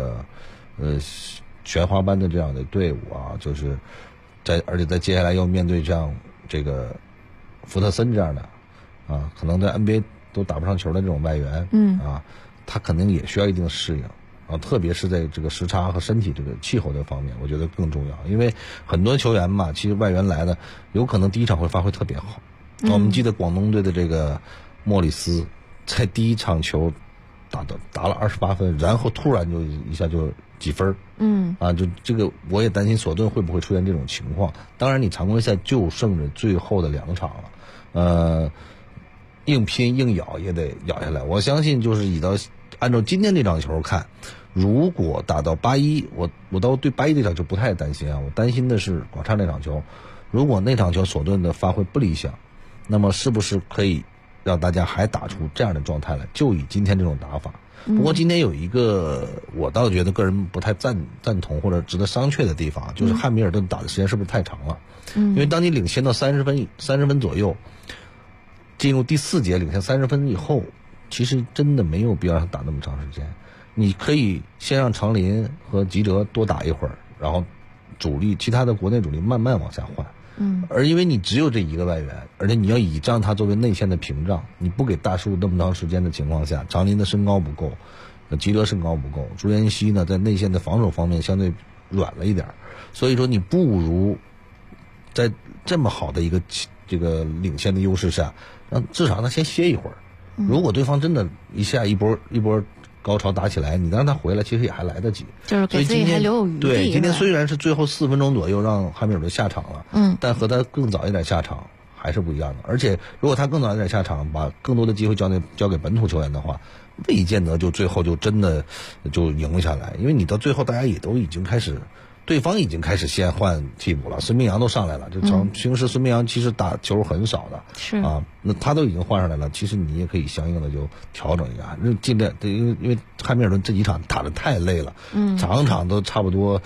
玄花般的这样的队伍啊，就是而且在接下来要面对这样这个福特森这样的啊，可能在 NBA 都打不上球的这种外援，他肯定也需要一定的适应啊，特别是在这个时差和身体这个气候这方面，我觉得更重要。因为很多球员嘛，其实外援来的有可能第一场会发挥特别好。我们记得广东队的这个莫里斯在第一场球打了28分，然后突然就一下就几分。就这个我也担心索顿会不会出现这种情况。当然你常规赛就剩着最后的2场了，硬拼硬咬也得咬下来。我相信就是按照今天这场球看，如果打到8-1，我倒对8-1这场球不太担心啊，我担心的是广厦那场球。如果那场球索顿的发挥不理想，那么是不是可以让大家还打出这样的状态来，就以今天这种打法。不过今天有一个我倒觉得个人不太赞同或者值得商榷的地方，就是汉密尔顿打的时间是不是太长了。因为当你领先到30分左右，进入第4节领先30分以后，其实真的没有必要让他打那么长时间。你可以先让长林和吉哲多打一会儿，然后其他的国内主力慢慢往下换。而因为你只有这一个外援，而且你要倚仗他作为内线的屏障，你不给大树那么长时间的情况下，长林的身高不够，吉德身高不够，朱彦西呢在内线的防守方面相对软了一点，所以说你不如在这么好的一个这个领先的优势下，至少让他先歇一会儿。如果对方真的一波高潮打起来，你让他回来其实也还来得及， 就是给自己还留有余地。 对，今天虽然是最后4分钟左右让汉密尔顿下场了，但和他更早一点下场还是不一样的。而且如果他更早一点下场，把更多的机会交给本土球员的话，未见得就最后就真的就赢下来。因为你到最后大家也都已经开始，对方已经开始先换替补了，孙铭阳都上来了。平时孙铭阳其实打球很少的， 是啊，那他都已经换上来了，其实你也可以相应的就调整一下，尽量因为汉密尔顿这几场打得太累了，场都差不多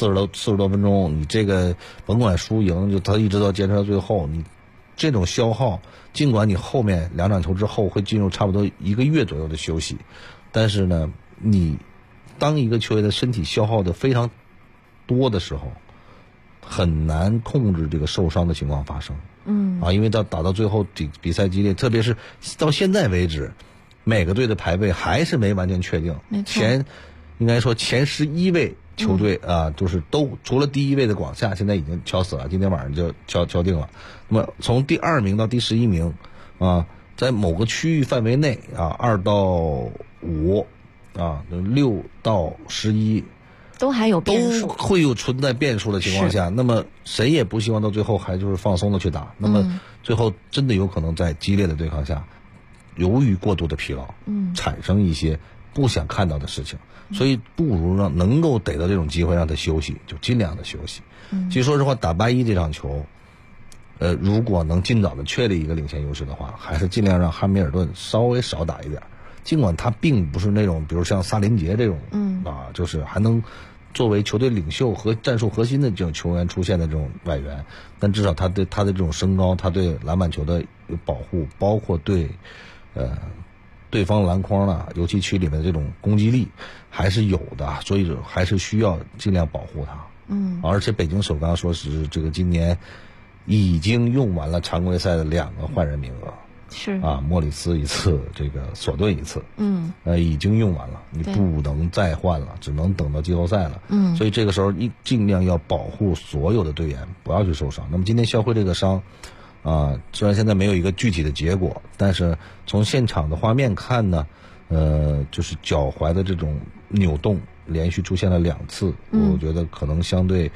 40多分钟，你这个甭管输赢，就他一直到坚持到最后，你这种消耗，尽管你后面2场球之后会进入差不多1个月左右的休息，但是呢，你当一个球员的身体消耗的非常多的时候，很难控制这个受伤的情况发生。 因为打到最后比赛激烈，特别是到现在为止，每个队的排位还是没完全确定。应该说前11位球队就是都除了第1位的广厦，现在已经敲死了，今天晚上就敲定了。那么从第2名到第11名在某个区域范围内2到56到11。 都还有变数， 都会有存在变数的情况下，那么谁也不希望到最后还就是放松的去打，那么最后真的有可能在激烈的对抗下，由于过度的疲劳，产生一些不想看到的事情，所以不如让能够逮到这种机会让他休息，就尽量的休息。其实说实话，打8-1这场球，如果能尽早的确立一个领先优势的话，还是尽量让汉密尔顿稍微少打一点，尽管他并不是那种比如像萨林杰这种就是还能作为球队领袖和战术核心的这种球员出现的这种外援，但至少他对他的这种身高，他对篮板球的保护，包括对对方篮筐游戏区里面的这种攻击力还是有的，所以还是需要尽量保护他。而且北京首钢说是这个今年已经用完了常规赛的2个换人名额。 是莫里斯一次，这个索顿一次，已经用完了，你不能再换了，只能等到季后赛了。所以这个时候尽量要保护所有的队员，不要去受伤。那么今天肖辉这个伤，虽然现在没有一个具体的结果，但是从现场的画面看呢，就是脚踝的这种扭动连续出现了2次，我觉得可能相对，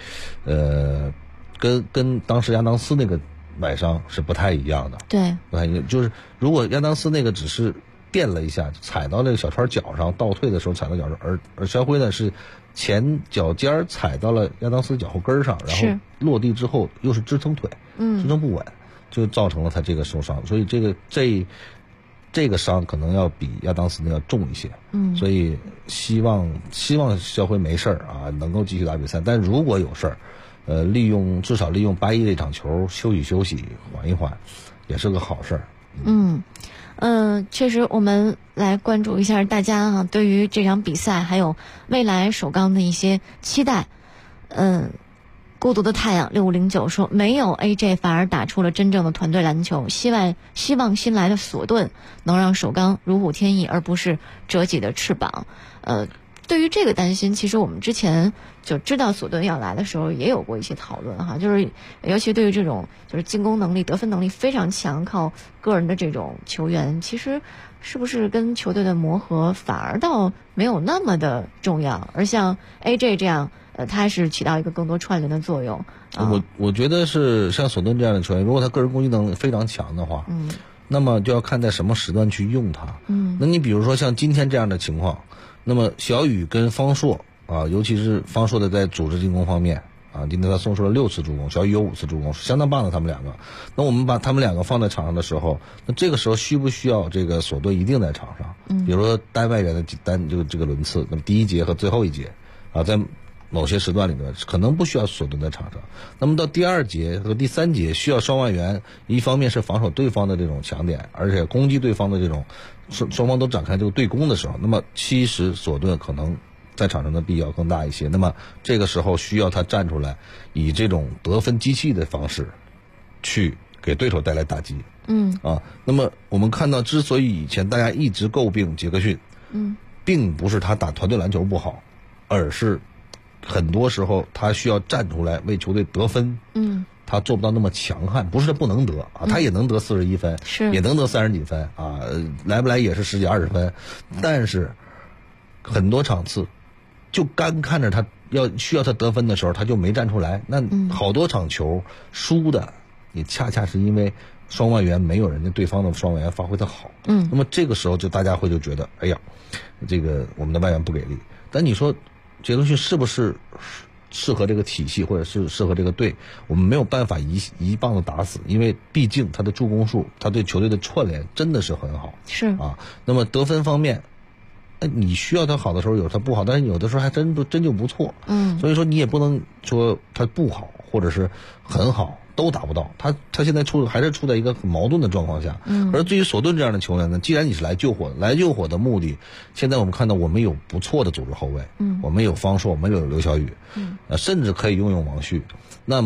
跟当时亚当斯那个崴伤是不太一样的， 对， 不太一样。就是如果亚当斯那个只是垫了一下，踩到那个小川脚上，倒退的时候踩到脚上，而肖辉呢是前脚尖踩到了亚当斯脚后跟上，然后落地之后又是支撑腿，支撑不稳，就造成了他这个受伤。所以这个伤可能要比亚当斯那要重一些，所以希望肖辉没事儿能够继续打比赛。但如果有事儿，至少利用8-1这场球休息缓一缓，也是个好事儿。 确实，我们来关注一下大家对于这场比赛还有未来首钢的一些期待。孤独的太阳6509说，没有 AJ 反而打出了真正的团队篮球，希望新来的索顿能让首钢如虎添翼，而不是折戟的翅膀。对于这个担心，其实我们之前就知道索顿要来的时候也有过一些讨论就是尤其对于这种就是进攻能力、得分能力非常强、靠个人的这种球员，其实是不是跟球队的磨合反而倒没有那么的重要，而像 AJ 这样，他是起到一个更多串联的作用。 我觉得是像索顿这样的球员，如果他个人攻击能力非常强的话，那么就要看在什么时段去用他。那你比如说像今天这样的情况。那么小雨跟方硕尤其是方硕的在组织进攻方面今天他送出了6次助攻，小雨有5次助攻，是相当棒的他们2个。那我们把他们2个放在场上的时候，那这个时候需不需要这个索顿一定在场上？比如说单外援的这个轮次，那么第1节和最后1节在某些时段里面可能不需要索顿在场上。那么到第2节和第3节需要双外援，一方面是防守对方的这种强点，而且攻击对方的这种双方都展开这个对攻的时候，那么其实索顿可能在场上的必要更大一些。那么这个时候需要他站出来，以这种得分机器的方式去给对手带来打击。那么我们看到，之所以以前大家一直诟病杰克逊，并不是他打团队篮球不好，而是很多时候他需要站出来为球队得分。他做不到那么强悍，不是他不能得他也能得41分，也能得30几分来不来也是10几20分，但是很多场次就干看着他需要他得分的时候，他就没站出来。那好多场球输的也恰恰是因为双外援没有人家对方的双外援发挥的好。那么这个时候大家会就觉得，哎呀，这个我们的外援不给力。但你说杰克逊是不是适合这个体系，或者是适合这个队？我们没有办法一棒子打死，因为毕竟他的助攻数，他对球队的串联真的是很好。那么得分方面，你需要他好的时候有他不好，但是有的时候还真就不错。所以说你也不能说他不好或者是很好都达不到，他现在还是处在一个很矛盾的状况下。而对于索顿这样的球员呢，既然你是来救火的目的，现在我们看到我们有不错的组织后卫，我们有方硕，我们有刘晓宇，甚至可以用王旭。那么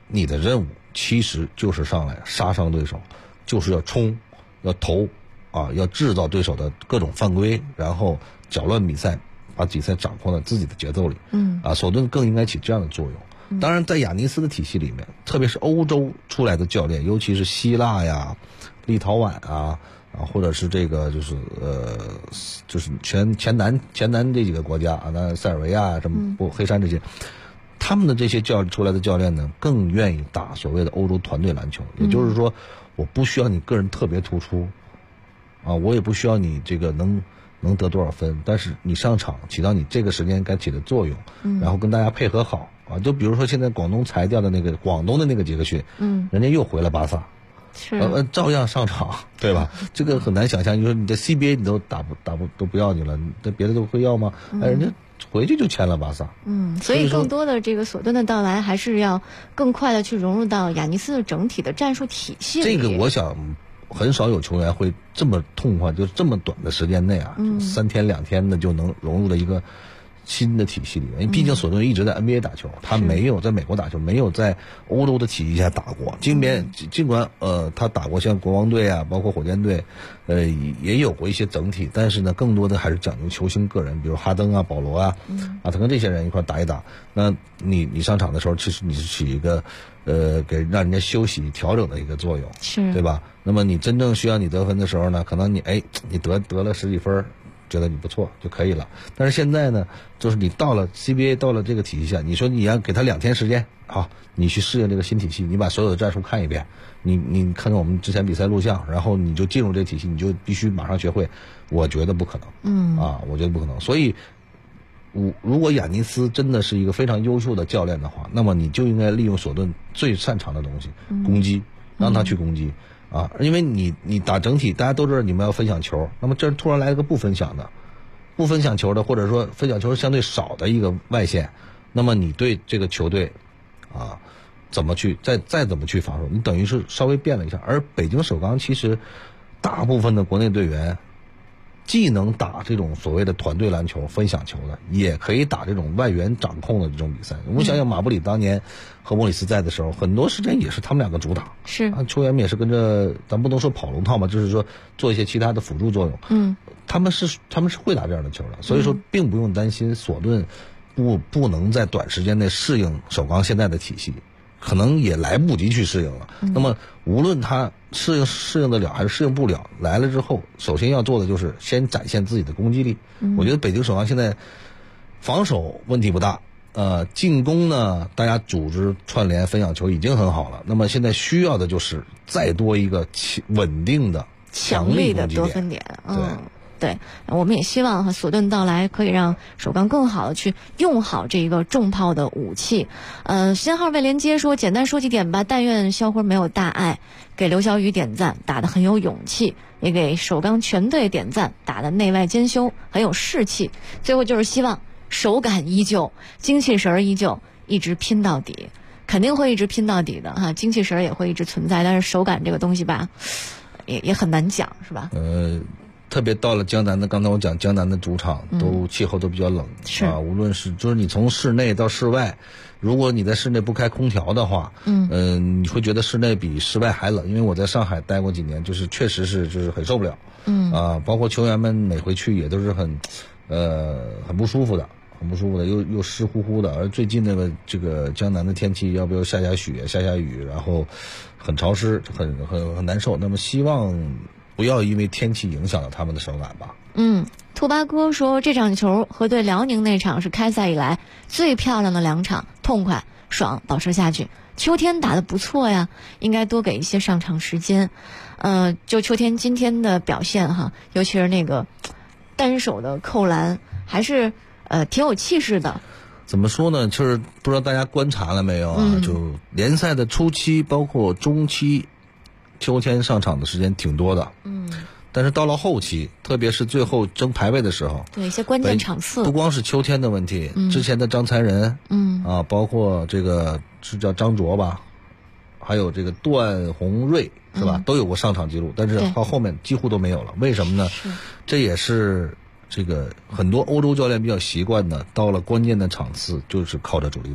你的任务其实就是上来杀伤对手，就是要冲，要投啊，要制造对手的各种犯规，然后搅乱比赛，把比赛掌控在自己的节奏里。索顿更应该起这样的作用。当然，在亚尼斯的体系里面，特别是欧洲出来的教练，尤其是希腊呀、立陶宛啊，或者是这个就是前南这几个国家啊，那塞尔维亚什么黑山这些，他们的这些出来的教练呢，更愿意打所谓的欧洲团队篮球。也就是说，我不需要你个人特别突出，啊，我也不需要你这个能得多少分，但是你上场起到你这个时间该起的作用，然后跟大家配合好啊。就比如说现在广东裁掉的广东的那个杰克逊，人家又回了巴萨。照样上场，对吧？这个很难想象。你说你在 CBA 你都都不要你了，那别的都会要吗？人家回去就签了巴萨。 所以更多的这个索顿的到来，还是要更快的去融入到亚尼斯的整体的战术体系里。 这个我想很少有球员会这么痛快，就这么短的时间内啊，3天2天的就能融入了一个新的体系里面。因为毕竟索顿一直在 NBA 打球，他没有在美国打球，没有在欧洲的体系下打过。尽管他打过像国王队啊，包括火箭队，也有过一些整体，但是呢，更多的还是讲究球星个人，比如哈登啊、保罗啊，他跟这些人一块打一打。那你上场的时候，其实你是起一个让人家休息调整的一个作用，对吧？那么你真正需要你得分的时候呢，可能你得了10几分。觉得你不错就可以了，但是现在呢，就是你到了 CBA 到了这个体系下，你说你要给他2天时间，好，你去适应这个新体系，你把所有的战术看一遍，你看看我们之前比赛录像，然后你就进入这个体系，你就必须马上学会，我觉得不可能，我觉得不可能。所以，如果亚尼斯真的是一个非常优秀的教练的话，那么你就应该利用索顿最擅长的东西，攻击，让他去攻击。因为你打整体，大家都知道你们要分享球，那么这突然来了个不分享球的，或者说分享球相对少的一个外线，那么你对这个球队怎么去再怎么去防守，你等于是稍微变了一下。而北京首钢其实大部分的国内队员既能打这种所谓的团队篮球分享球的，也可以打这种外援掌控的这种比赛。我们想想马布里当年和莫里斯在的时候，很多时间也是他们2个主打，球员们也是跟着，咱不能说跑龙套嘛，就是说做一些其他的辅助作用。他们是会打这样的球的，所以说并不用担心索顿不能在短时间内适应首钢现在的体系，可能也来不及去适应了。那么无论他适应得了还是适应不了，来了之后首先要做的就是先展现自己的攻击力。我觉得北京首钢现在防守问题不大，进攻呢大家组织串联分享球已经很好了，那么现在需要的就是再多一个稳定的强力的得分点。对，我们也希望索顿到来可以让首钢更好的去用好这个重炮的武器。新号未连接说，简单说几点吧。但愿肖辉没有大碍，给刘晓宇点赞，打得很有勇气，也给首钢全队点赞，打得内外兼修，很有士气。最后就是希望手感依旧，精气神依旧，一直拼到底，肯定会一直拼到底的哈。精气神也会一直存在，但是手感这个东西吧，也很难讲，是吧？ 特别到了江南的，刚才我讲江南的主场气候都比较冷，无论是就是你从室内到室外，如果你在室内不开空调的话，你会觉得室内比室外还冷。因为我在上海待过几年，就是确实是就是很受不了，包括球员们每回去也都是很不舒服的，又湿乎乎的。而最近这个江南的天气，要不要下雪下雨，然后很潮湿，很难受。那么希望不要因为天气影响了他们的手感吧。 兔八哥说，这场球和对辽宁那场是开赛以来最漂亮的2场，痛快爽，保持下去。秋天打得不错呀，应该多给一些上场时间。就秋天今天的表现哈，尤其是那个单手的扣篮，还是挺有气势的。 怎么说呢？就是不知道大家观察了没有啊？就联赛的初期，包括中期，秋天上场的时间挺多的，但是到了后期，特别是最后争排位的时候， 对一些关键场次， 不光是秋天的问题，之前的张才仁，包括这个是叫张卓吧，还有这个段宏瑞是吧，都有过上场记录，但是到后面几乎都没有了。为什么呢？这也是这个很多欧洲教练比较习惯的，到了关键的场次就是靠着主力打。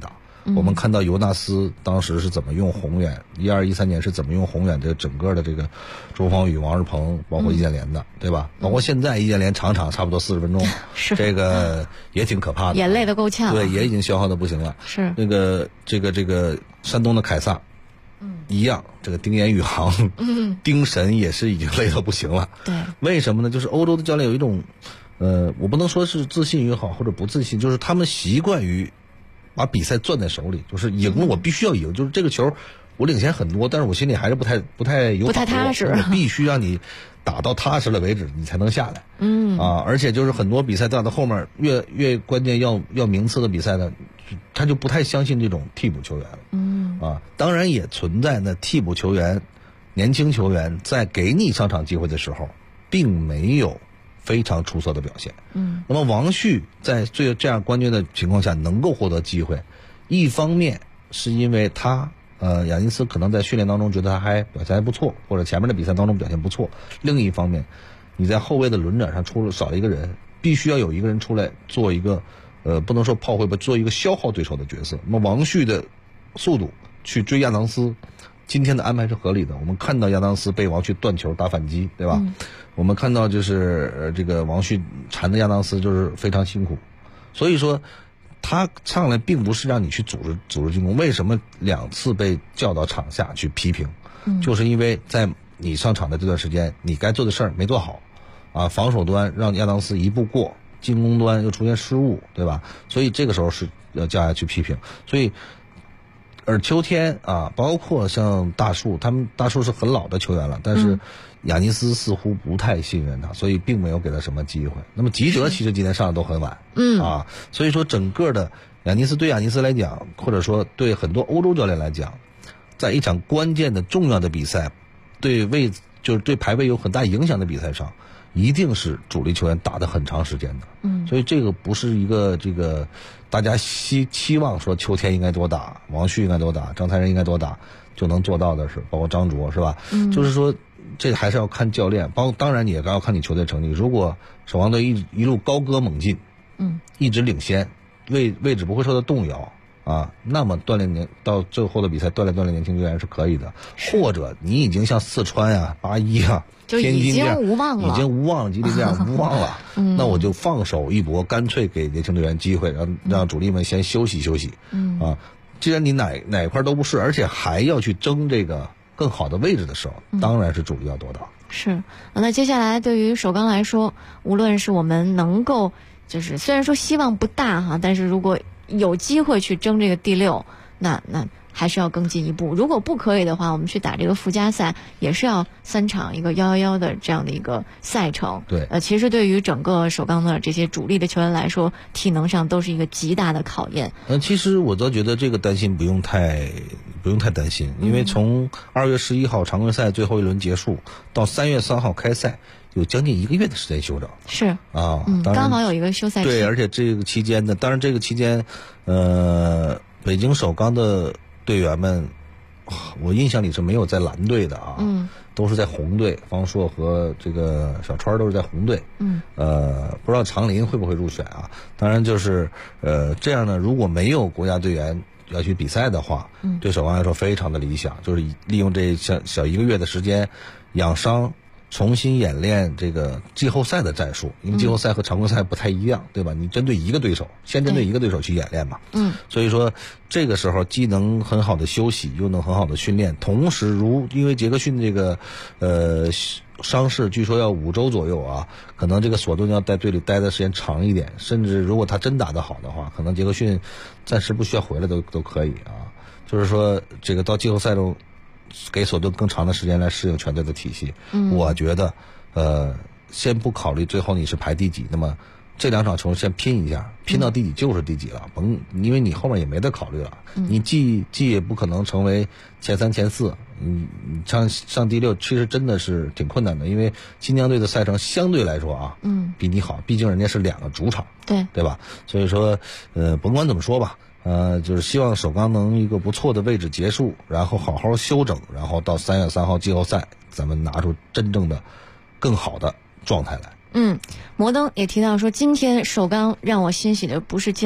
我们看到尤纳斯当时是怎么用宏远，12、13年是怎么用宏远这整个的这个周芳雨、王仕鹏，包括易建联的，对吧？包括现在易建联场差不多40分钟， 是这个也挺可怕的， 也累得够呛， 对，也已经消耗的不行了。 是这个山东的凯撒，一样，这个丁彦雨航，丁神也是已经累得不行了。 对， 为什么呢？就是欧洲的教练有一种，我不能说是自信也好，或者不自信，就是他们习惯于把比赛攥在手里，就是赢了我必须要赢，就是这个球我领先很多，但是我心里还是不太有把握， 不太踏实， 我必须让你打到踏实了为止，你才能下来。而且就是很多比赛打到后面越关键要名次的比赛呢，他就不太相信这种替补球员了。当然也存在呢，替补球员、年轻球员在给你上场机会的时候，并没有非常出色的表现。那么王旭在这样关键的情况下能够获得机会，一方面是因为他亚尼斯可能在训练当中觉得他还表现还不错，或者前面的比赛当中表现不错。另一方面，你在后卫的轮转上少了一个人，必须要有一个人出来做一个不能说炮灰吧，做一个消耗对手的角色。那么王旭的速度去追亚当斯，今天的安排是合理的。我们看到亚当斯被王旭断球打反击，对吧？我们看到就是这个王旭缠的亚当斯就是非常辛苦，所以说他上来并不是让你去组织进攻。为什么2次被叫到场下去批评？就是因为在你上场的这段时间，你该做的事儿没做好防守端让亚当斯一步过，进攻端又出现失误，对吧？所以这个时候是要叫下去批评。所以而秋天包括像大树，大树是很老的球员了，但是亚尼斯似乎不太信任他，所以并没有给他什么机会。那么吉德其实今天上的都很晚，所以说整个的对亚尼斯来讲，或者说对很多欧洲教练来讲，在一场关键的重要的比赛，就是对排位有很大影响的比赛上，一定是主力球员打得很长时间的。所以这个不是一个大家期望说秋天应该多打，王旭应该多打，张才仁应该多打就能做到的是，包括张卓是吧？就是说这还是要看教练，当然也要看你球队成绩。如果守望队一路高歌猛进，一直领先，位置不会受到动摇那么到最后的比赛锻炼年轻球员是可以的。或者你已经像四川81 就天津这样已经无望了， 吉利这样无望了那我就放手一搏，干脆给年轻队员机会，让主力们先休息休息既然你哪块都不是，而且还要去争这个更好的位置的时候，当然是主力要多打。 是。那接下来对于首钢来说，无论是我们能够就是虽然说希望不大但是如果有机会去争这个第6，那还是要更进一步。如果不可以的话，我们去打这个附加赛，也是要3场一个111的这样的一个赛程。 对， 其实对于整个首钢的这些主力的球员来说，体能上都是一个极大的考验。 其实我倒觉得这个担心不用太担心，因为从2月11号常规赛最后一轮结束到3月3号开赛，有将近1个月的时间休整。 是刚好有一个休赛期。 对，而且这个期间呢，当然这个期间北京首钢的队员们，我印象里是没有在蓝队的都是在红队，方硕和这个小川都是在红队。不知道长林会不会入选当然就是这样呢，如果没有国家队员要去比赛的话，对首钢来说非常的理想，就是利用这小1个月的时间养伤，重新演练这个季后赛的战术，因为季后赛和常规赛不太一样，对吧？你针对一个对手，先针对一个对手去演练嘛。所以说这个时候既能很好的休息，又能很好的训练。同时，因为杰克逊这个伤势据说要5周左右可能这个索顿要在队里待的时间长一点，甚至如果他真打得好的话，可能杰克逊暂时不需要回来都可以就是说这个到季后赛中，给索顿更长的时间来适应全队的体系。我觉得先不考虑最后你是排第几，那么这2场球先拼一下，拼到第几就是第几了，因为你后面也没得考虑了。你既也不可能成为前3前4，你上第6其实真的是挺困难的，因为新疆队的赛程相对来说比你好，毕竟人家是2个主场，对吧？所以说甭管怎么说吧，就是希望首钢能一个不错的位置结束，然后好好休整，然后到3月3号季后赛，咱们拿出真正的更好的状态来。 摩登也提到说，今天首钢让我欣喜的不是